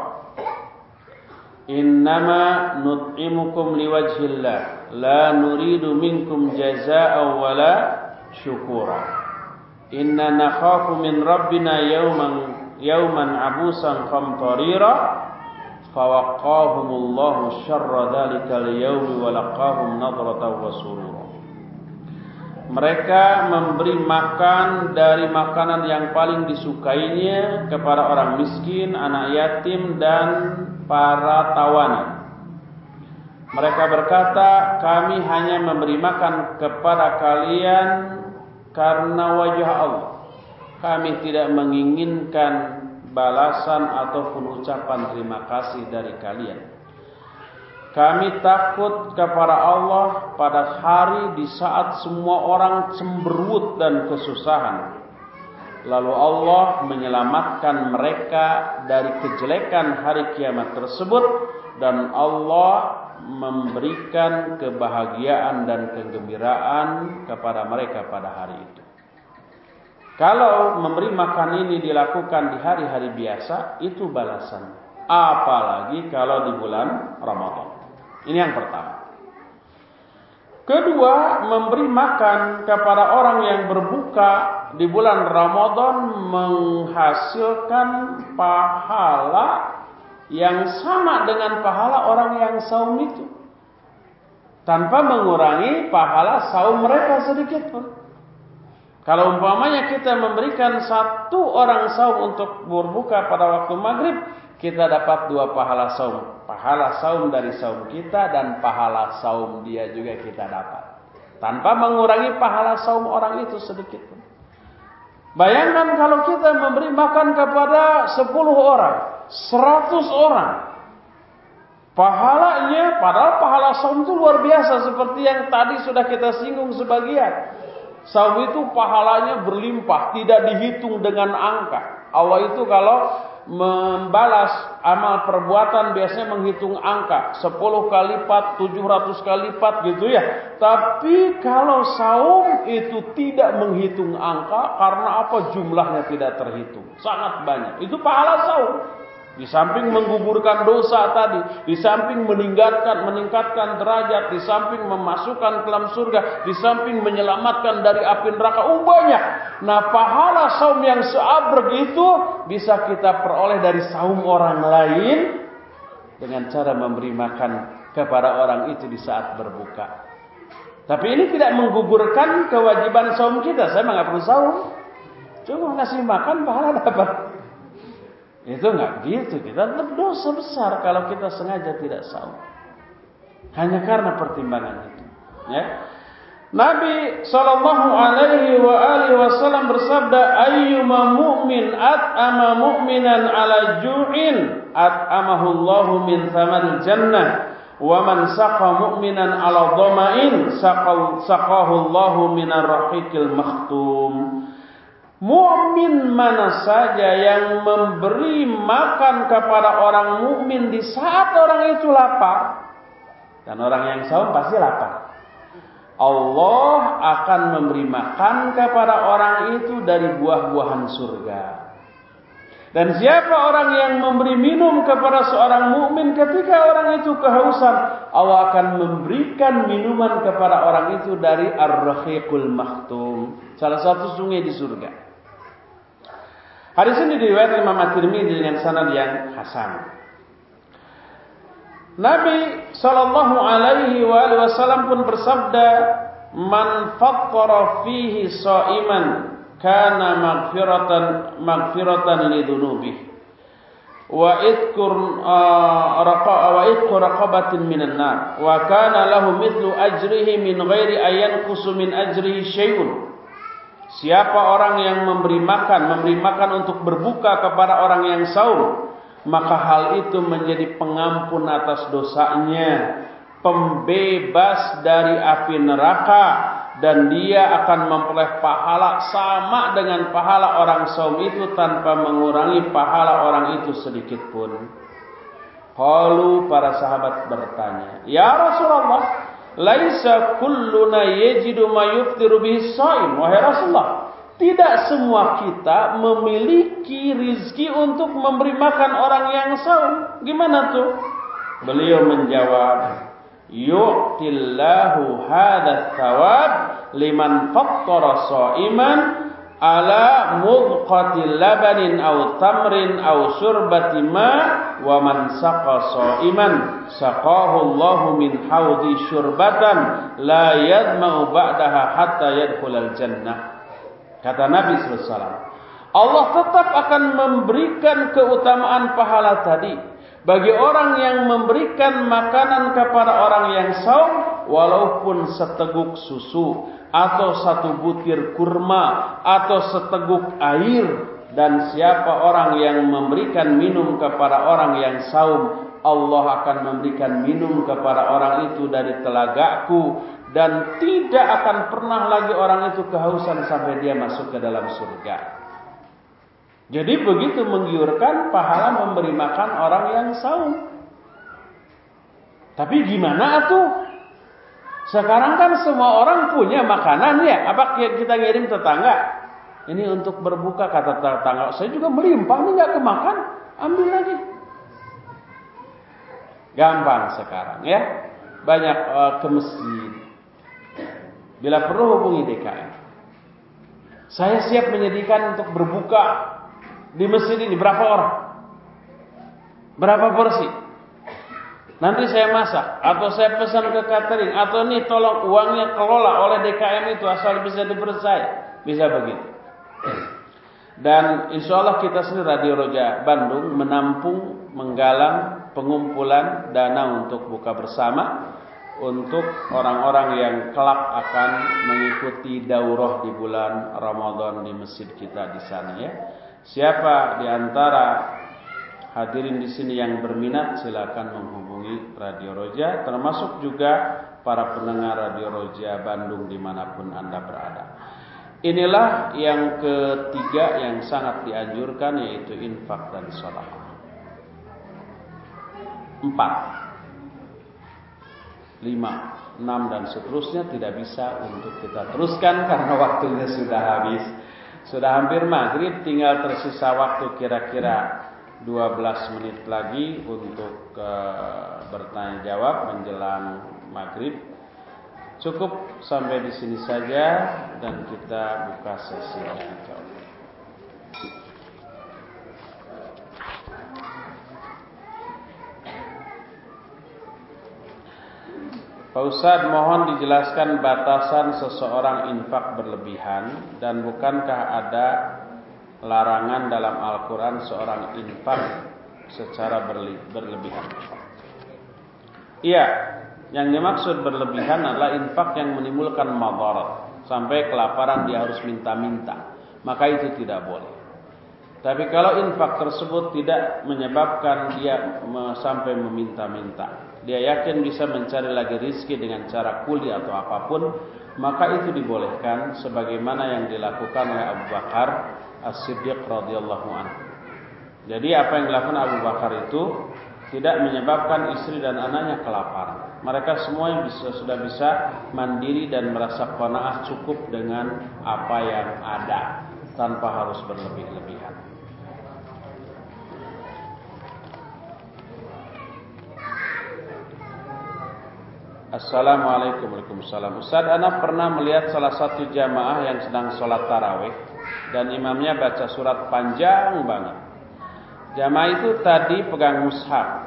Innama nut'imukum liwajhillah la nuridu minkum jazaa'an wala syukura. Inna nakhafu min rabbina yawman abusan qamtarira. Fawaqahumullahu syarra dzalikal yaumi wa laqahum nadratan wa surura. Mereka memberi makan dari makanan yang paling disukainya kepada orang miskin, anak yatim dan para tawanan. Mereka berkata, kami hanya memberi makan kepada kalian karena wajah Allah. Kami tidak menginginkan balasan ataupun ucapan terima kasih dari kalian. Kami takut kepada Allah pada hari di saat semua orang cemberut dan kesusahan. Lalu Allah menyelamatkan mereka dari kejelekan hari kiamat tersebut dan Allah memberikan kebahagiaan dan kegembiraan kepada mereka pada hari itu. Kalau memberi makan ini dilakukan di hari-hari biasa, itu balasan. Apalagi kalau di bulan Ramadan. Ini yang pertama. Kedua, memberi makan kepada orang yang berbuka di bulan Ramadan menghasilkan pahala yang sama dengan pahala orang yang saum itu. Tanpa mengurangi pahala saum mereka sedikit pun. Kalau umpamanya kita memberikan 1 orang saum untuk berbuka pada waktu maghrib, kita dapat 2 pahala saum. Pahala saum dari saum kita dan pahala saum dia juga kita dapat. Tanpa mengurangi pahala saum orang itu sedikit pun. Bayangkan kalau kita memberi makan kepada 10 orang, 100 orang. Pahalanya, padahal pahala saum itu luar biasa. Seperti yang tadi sudah kita singgung sebagian. Saum itu pahalanya berlimpah, tidak dihitung dengan angka. Allah itu kalau membalas amal perbuatan biasanya menghitung angka. 10 kali lipat, 700 kali lipat gitu ya. Tapi kalau saum itu tidak menghitung angka, karena apa? Jumlahnya tidak terhitung. Sangat banyak. Itu pahala saum. Di samping menggugurkan dosa tadi, di samping meningkatkan derajat, di samping memasukkan ke dalam surga, di samping menyelamatkan dari api neraka, banyak. Nah, pahala saum yang seabrek itu bisa kita peroleh dari saum orang lain dengan cara memberi makan kepada orang itu di saat berbuka. Tapi ini tidak menggugurkan kewajiban saum kita. Saya nggak perlu saum, cuma ngasih makan pahala dapat. Itu enggak gitu. Kita tetap dosa besar kalau kita sengaja tidak saum. Hanya karena pertimbangan itu. Ya. Nabi SAW bersabda, ayyuma mu'min at'ama mu'minan ala ju'in at'amahu Allahu min thamaril jannah wa man saqa mu'minan ala dhama'in saqahu Allahu minar rahiqil makhtum. Mukmin mana saja yang memberi makan kepada orang mukmin di saat orang itu lapar, dan orang yang saum pasti lapar, Allah akan memberi makan kepada orang itu dari buah-buahan surga. Dan siapa orang yang memberi minum kepada seorang mukmin ketika orang itu kehausan, Allah akan memberikan minuman kepada orang itu dari Ar-Rahiqul Makhtum, salah satu sungai di surga. Hadis ini diriwayatkan Imam At-Tirmidzi dengan sanad yang hasan. Nabi sallallahu alaihi wasallam pun bersabda, "Man fattara fihi sha'iman kana maghfiratan lidunubihi wa idkur raqabatin minan nar wa kana lahu mithlu ajrihi min ghairi ayanqusu min ajrihi syai'un." Siapa orang yang memberi makan untuk berbuka kepada orang yang saum, maka hal itu menjadi pengampun atas dosanya, pembebas dari api neraka, dan dia akan memperoleh pahala sama dengan pahala orang saum itu tanpa mengurangi pahala orang itu sedikit pun. Qalu, para sahabat bertanya, "Ya Rasulullah, laisa kulluna yajidu ma yuftiru bihi shaim." Wahai Rasulullah, tidak semua kita memiliki rizki untuk memberi makan orang yang saum. Gimana tuh? Beliau menjawab, yu'tillahu hadha thawab liman fattara sha'iman ala mudqati labanin aw tamrin aw syurbati ma wa man saqa sha'iman saqahu Allahu min haudi syurbatan la yadma'u ba'daha hatta yadkhulal jannah. Kata Nabi sallallahu alaihi wasallam, Allah tetap akan memberikan keutamaan pahala tadi bagi orang yang memberikan makanan kepada orang yang saum, walaupun seteguk susu atau satu butir kurma atau seteguk air. Dan siapa orang yang memberikan minum kepada orang yang saum, Allah akan memberikan minum kepada orang itu dari telagaku, dan tidak akan pernah lagi orang itu kehausan sampai dia masuk ke dalam surga. Jadi begitu menggiurkan pahala memberi makan orang yang saum. Tapi gimana tuh? Sekarang kan semua orang punya makanan ya. Apa kita ngirim tetangga? Ini untuk berbuka, kata tetangga. Saya juga melimpah nih, nggak kemakan, ambil lagi. Gampang sekarang ya. Banyak ke masjid. Bila perlu hubungi DKM. Saya siap menyediakan untuk berbuka di masjid ini. Berapa orang? Berapa porsi? Nanti saya masak, atau saya pesan ke catering, atau nih tolong uangnya kelola oleh DKM itu, asal bisa diberi saya. Bisa begitu. Dan insya Allah kita sendiri Radio Roja Bandung menampung, menggalang pengumpulan dana untuk buka bersama untuk orang-orang yang kelak akan mengikuti daurah di bulan Ramadan di masjid kita di sana ya. Siapa di antara hadirin di sini yang berminat, silakan menghubungi Radio Roja, termasuk juga para pendengar Radio Roja Bandung dimanapun Anda berada. Inilah yang ketiga yang sangat dianjurkan, yaitu infak dan sedekah. 4, 5, 6 dan seterusnya tidak bisa untuk kita teruskan karena waktunya sudah habis. Sudah hampir maghrib, tinggal tersisa waktu kira-kira 12 menit lagi untuk bertanya jawab menjelang maghrib. Cukup sampai di sini saja dan kita buka sesi tanya jawab. Pak Ustadz, mohon dijelaskan batasan seseorang infak berlebihan, dan bukankah ada larangan dalam Al-Quran seorang infak secara berlebihan? Iya, yang dimaksud berlebihan adalah infak yang menimbulkan madarat, sampai kelaparan dia harus minta-minta, maka itu tidak boleh. Tapi kalau infak tersebut tidak menyebabkan dia sampai meminta-minta, dia yakin bisa mencari lagi rizki dengan cara kuli atau apapun, maka itu dibolehkan sebagaimana yang dilakukan oleh Abu Bakar As-Siddiq radhiyallahu anhu. Jadi apa yang dilakukan Abu Bakar itu tidak menyebabkan istri dan anaknya kelaparan. Mereka semua yang sudah bisa mandiri dan merasa qanaah cukup dengan apa yang ada tanpa harus berlebih-lebihan. Assalamualaikum warahmatullahi wabarakatuh. Ustaz, ana pernah melihat salah satu jamaah yang sedang sholat tarawih dan imamnya baca surat panjang banget. Jamaah itu tadi pegang mushaf,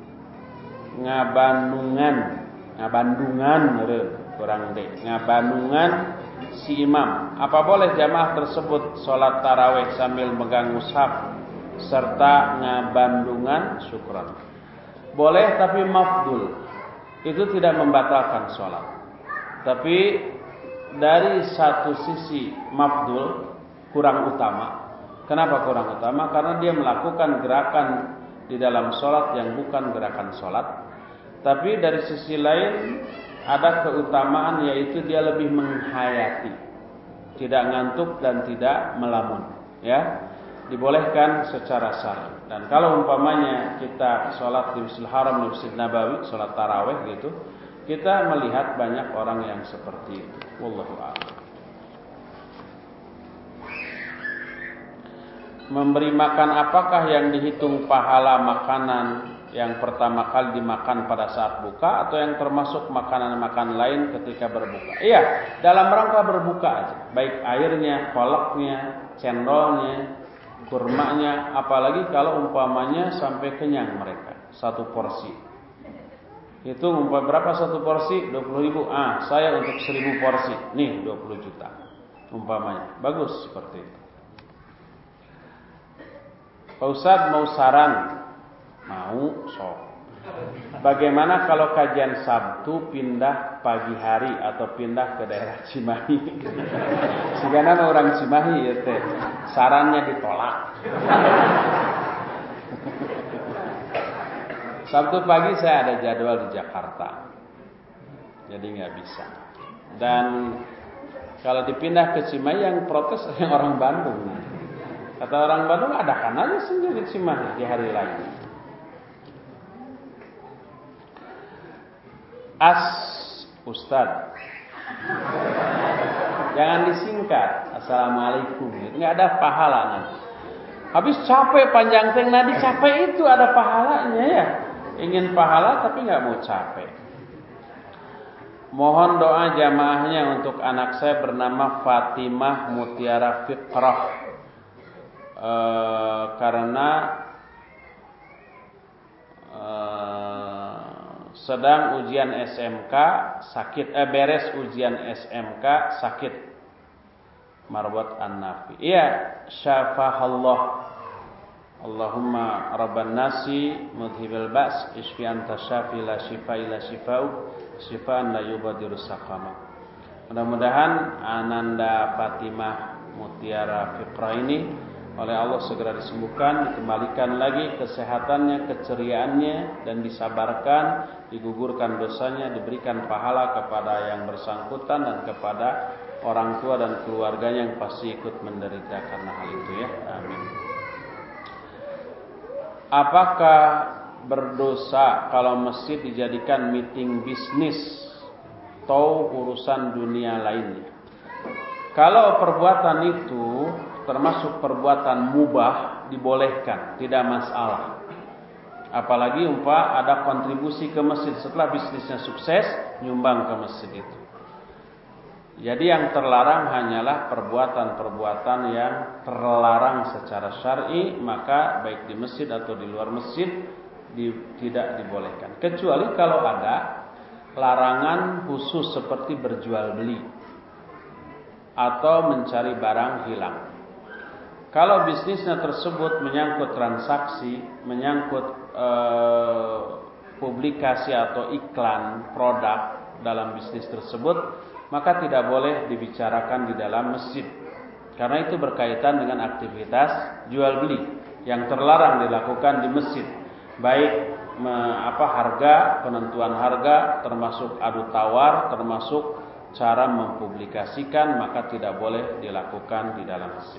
ngabandungan si imam. Apa boleh jamaah tersebut sholat tarawih sambil megang mushaf serta ngabandungan? Syukran. Boleh, tapi mafdul. Itu tidak membatalkan sholat. Tapi dari satu sisi mafdul, kurang utama. Kenapa kurang utama? Karena dia melakukan gerakan di dalam sholat yang bukan gerakan sholat. Tapi dari sisi lain ada keutamaan, yaitu dia lebih menghayati, tidak ngantuk dan tidak melamun. Ya, dibolehkan secara syar'i. Dan kalau umpamanya kita sholat di Masjidil Haram, di Masjid Nabawi, sholat tarawih gitu, kita melihat banyak orang yang seperti itu. Wallahu a'lam. Memberi makan apakah yang dihitung pahala makanan yang pertama kali dimakan pada saat buka, atau yang termasuk makanan-makanan lain ketika berbuka? Iya, dalam rangka berbuka aja. Baik airnya, kolaknya, cendolnya, kurmanya, apalagi kalau umpamanya sampai kenyang mereka. Satu porsi. Itu berapa satu porsi? 20.000. Saya untuk 1.000 porsi. Nih 20 juta. Umpamanya. Bagus seperti itu. Pak Ustadz mau saran? Mau, sok. Bagaimana kalau kajian Sabtu pindah pagi hari atau pindah ke daerah Cimahi? Sigana orang Cimahi ya teh. Sarannya ditolak. Sabtu pagi saya ada jadwal di Jakarta, jadi nggak bisa. Dan kalau dipindah ke Cimahi yang protes yang orang Bandung. Kata orang Bandung, adakan aja sendiri di Cimahi di hari lain. Ustadz, jangan disingkat. Assalamualaikum, nggak ada pahala nanti. Habis capek panjang teng nadi capek itu ada pahalanya ya. Ingin pahala tapi nggak mau capek. Mohon doa jamaahnya untuk anak saya bernama Fatimah Mutiara Fitrah. Karena sedang ujian SMK sakit, beres ujian SMK sakit, marwat an-nafi. Iya, syafahallah. Allahumma rabban nasi mudhibil ba's isfi anta syafi la shifa illa shifa'u shifaan la yubadiru saqama. Mudah-mudahan Ananda Fatimah Mutiara Fitrah ini oleh Allah segera disembuhkan, dikembalikan lagi kesehatannya, keceriaannya, dan disabarkan, digugurkan dosanya, diberikan pahala kepada yang bersangkutan dan kepada orang tua dan keluarganya yang pasti ikut menderita karena hal itu ya. Amin. Apakah berdosa kalau masjid dijadikan meeting bisnis atau urusan dunia lainnya? Kalau perbuatan itu termasuk perbuatan mubah, dibolehkan, tidak masalah. Apalagi ada kontribusi ke masjid setelah bisnisnya sukses, nyumbang ke masjid itu. Jadi yang terlarang hanyalah perbuatan-perbuatan yang terlarang secara syar'i, maka baik di masjid atau di luar masjid tidak dibolehkan. Kecuali kalau ada larangan khusus seperti berjual beli atau mencari barang hilang. Kalau bisnisnya tersebut menyangkut transaksi, menyangkut publikasi atau iklan produk dalam bisnis tersebut, maka tidak boleh dibicarakan di dalam masjid. Karena itu berkaitan dengan aktivitas jual beli yang terlarang dilakukan di masjid. Baik harga, penentuan harga, termasuk adu tawar, termasuk cara mempublikasikan, maka tidak boleh dilakukan di dalam masjid.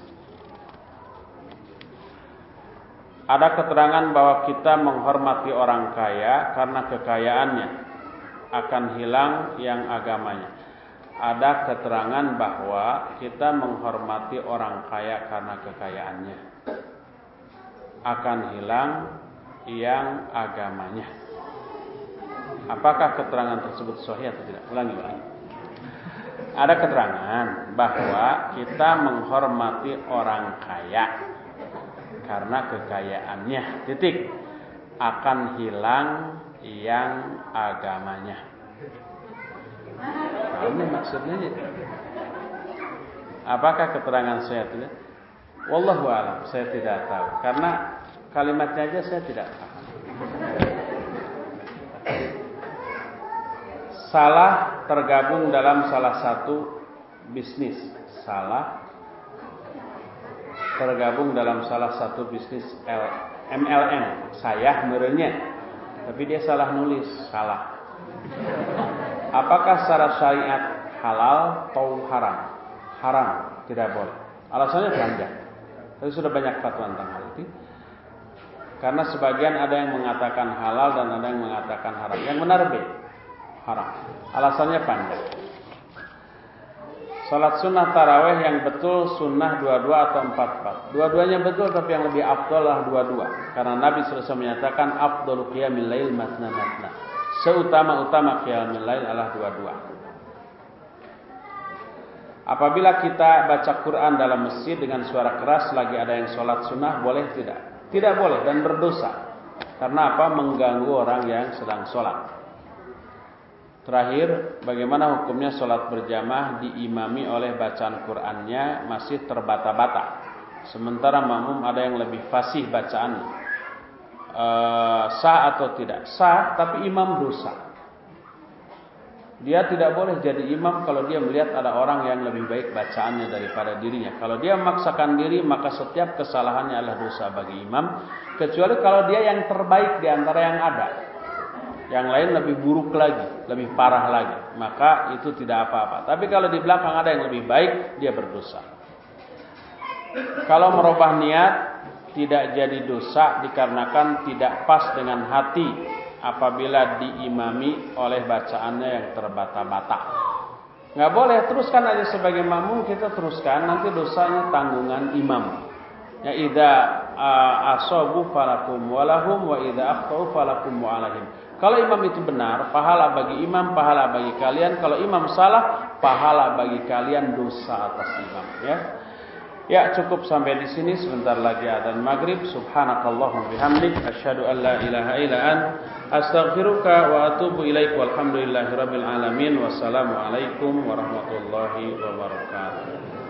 Ada keterangan bahwa kita menghormati orang kaya karena kekayaannya akan hilang yang agamanya. Ada keterangan bahwa kita menghormati orang kaya karena kekayaannya akan hilang yang agamanya. Apakah keterangan tersebut sahih atau tidak? Ulangi. Ada keterangan bahwa kita menghormati orang kaya karena kekayaannya, titik, akan hilang yang agamanya. Nah, ini maksudnya. Apakah keterangan saya tidak? Wallahu a'lam, saya tidak tahu. Karena kalimatnya aja saya tidak paham. Salah tergabung dalam salah satu bisnis. Salah tergabung dalam salah satu bisnis MLM. Saya merenya, tapi dia salah nulis, salah. Apakah secara syariat halal atau haram? Haram, tidak boleh. Alasannya panjang. Tapi sudah banyak fatwa tentang hal itu. Karena sebagian ada yang mengatakan halal dan ada yang mengatakan haram. Yang benar B, haram. Alasannya panjang. Salat sunnah taraweh yang betul sunnah 22 atau 44. Dua-duanya betul, tapi yang lebih afdal adalah 22. Karena Nabi SAW menyatakan afdalu qiyamil lail matna matna. Seutama-utama qiyamul lail adalah 22. Apabila kita baca Quran dalam masjid dengan suara keras lagi ada yang sholat sunnah, boleh tidak? Tidak boleh dan berdosa. Karena apa? Mengganggu orang yang sedang sholat. Terakhir, bagaimana hukumnya sholat berjamaah diimami oleh bacaan Qurannya masih terbata-bata. Sementara makmum ada yang lebih fasih bacaannya. Sah atau tidak? Sah, tapi imam dosa. Dia tidak boleh jadi imam kalau dia melihat ada orang yang lebih baik bacaannya daripada dirinya. Kalau dia memaksakan diri, maka setiap kesalahannya adalah dosa bagi imam. Kecuali kalau dia yang terbaik di antara yang ada. Yang lain lebih buruk lagi, lebih parah lagi. Maka itu tidak apa-apa. Tapi kalau di belakang ada yang lebih baik, dia berdosa. Kalau merubah niat, tidak jadi dosa dikarenakan tidak pas dengan hati apabila diimami oleh bacaannya yang terbata-bata. Nggak boleh, teruskan aja sebagai makmum, kita teruskan, nanti dosanya tanggungan imam. Ya idza asabu falakum walahum wa idza akhtau falakum wa alaihim. Kalau imam itu benar, pahala bagi imam, pahala bagi kalian. Kalau imam salah, pahala bagi kalian, dosa atas imam. Ya, cukup sampai di sini. Sebentar lagi adzan maghrib. Subhanakallahumma bihamdik asyhadu an la ilaha illa anta astaghfiruka wa atubu ilaik. Walhamdulillahirabbil alamin. Wassalamualaikum warahmatullahi wabarakatuh.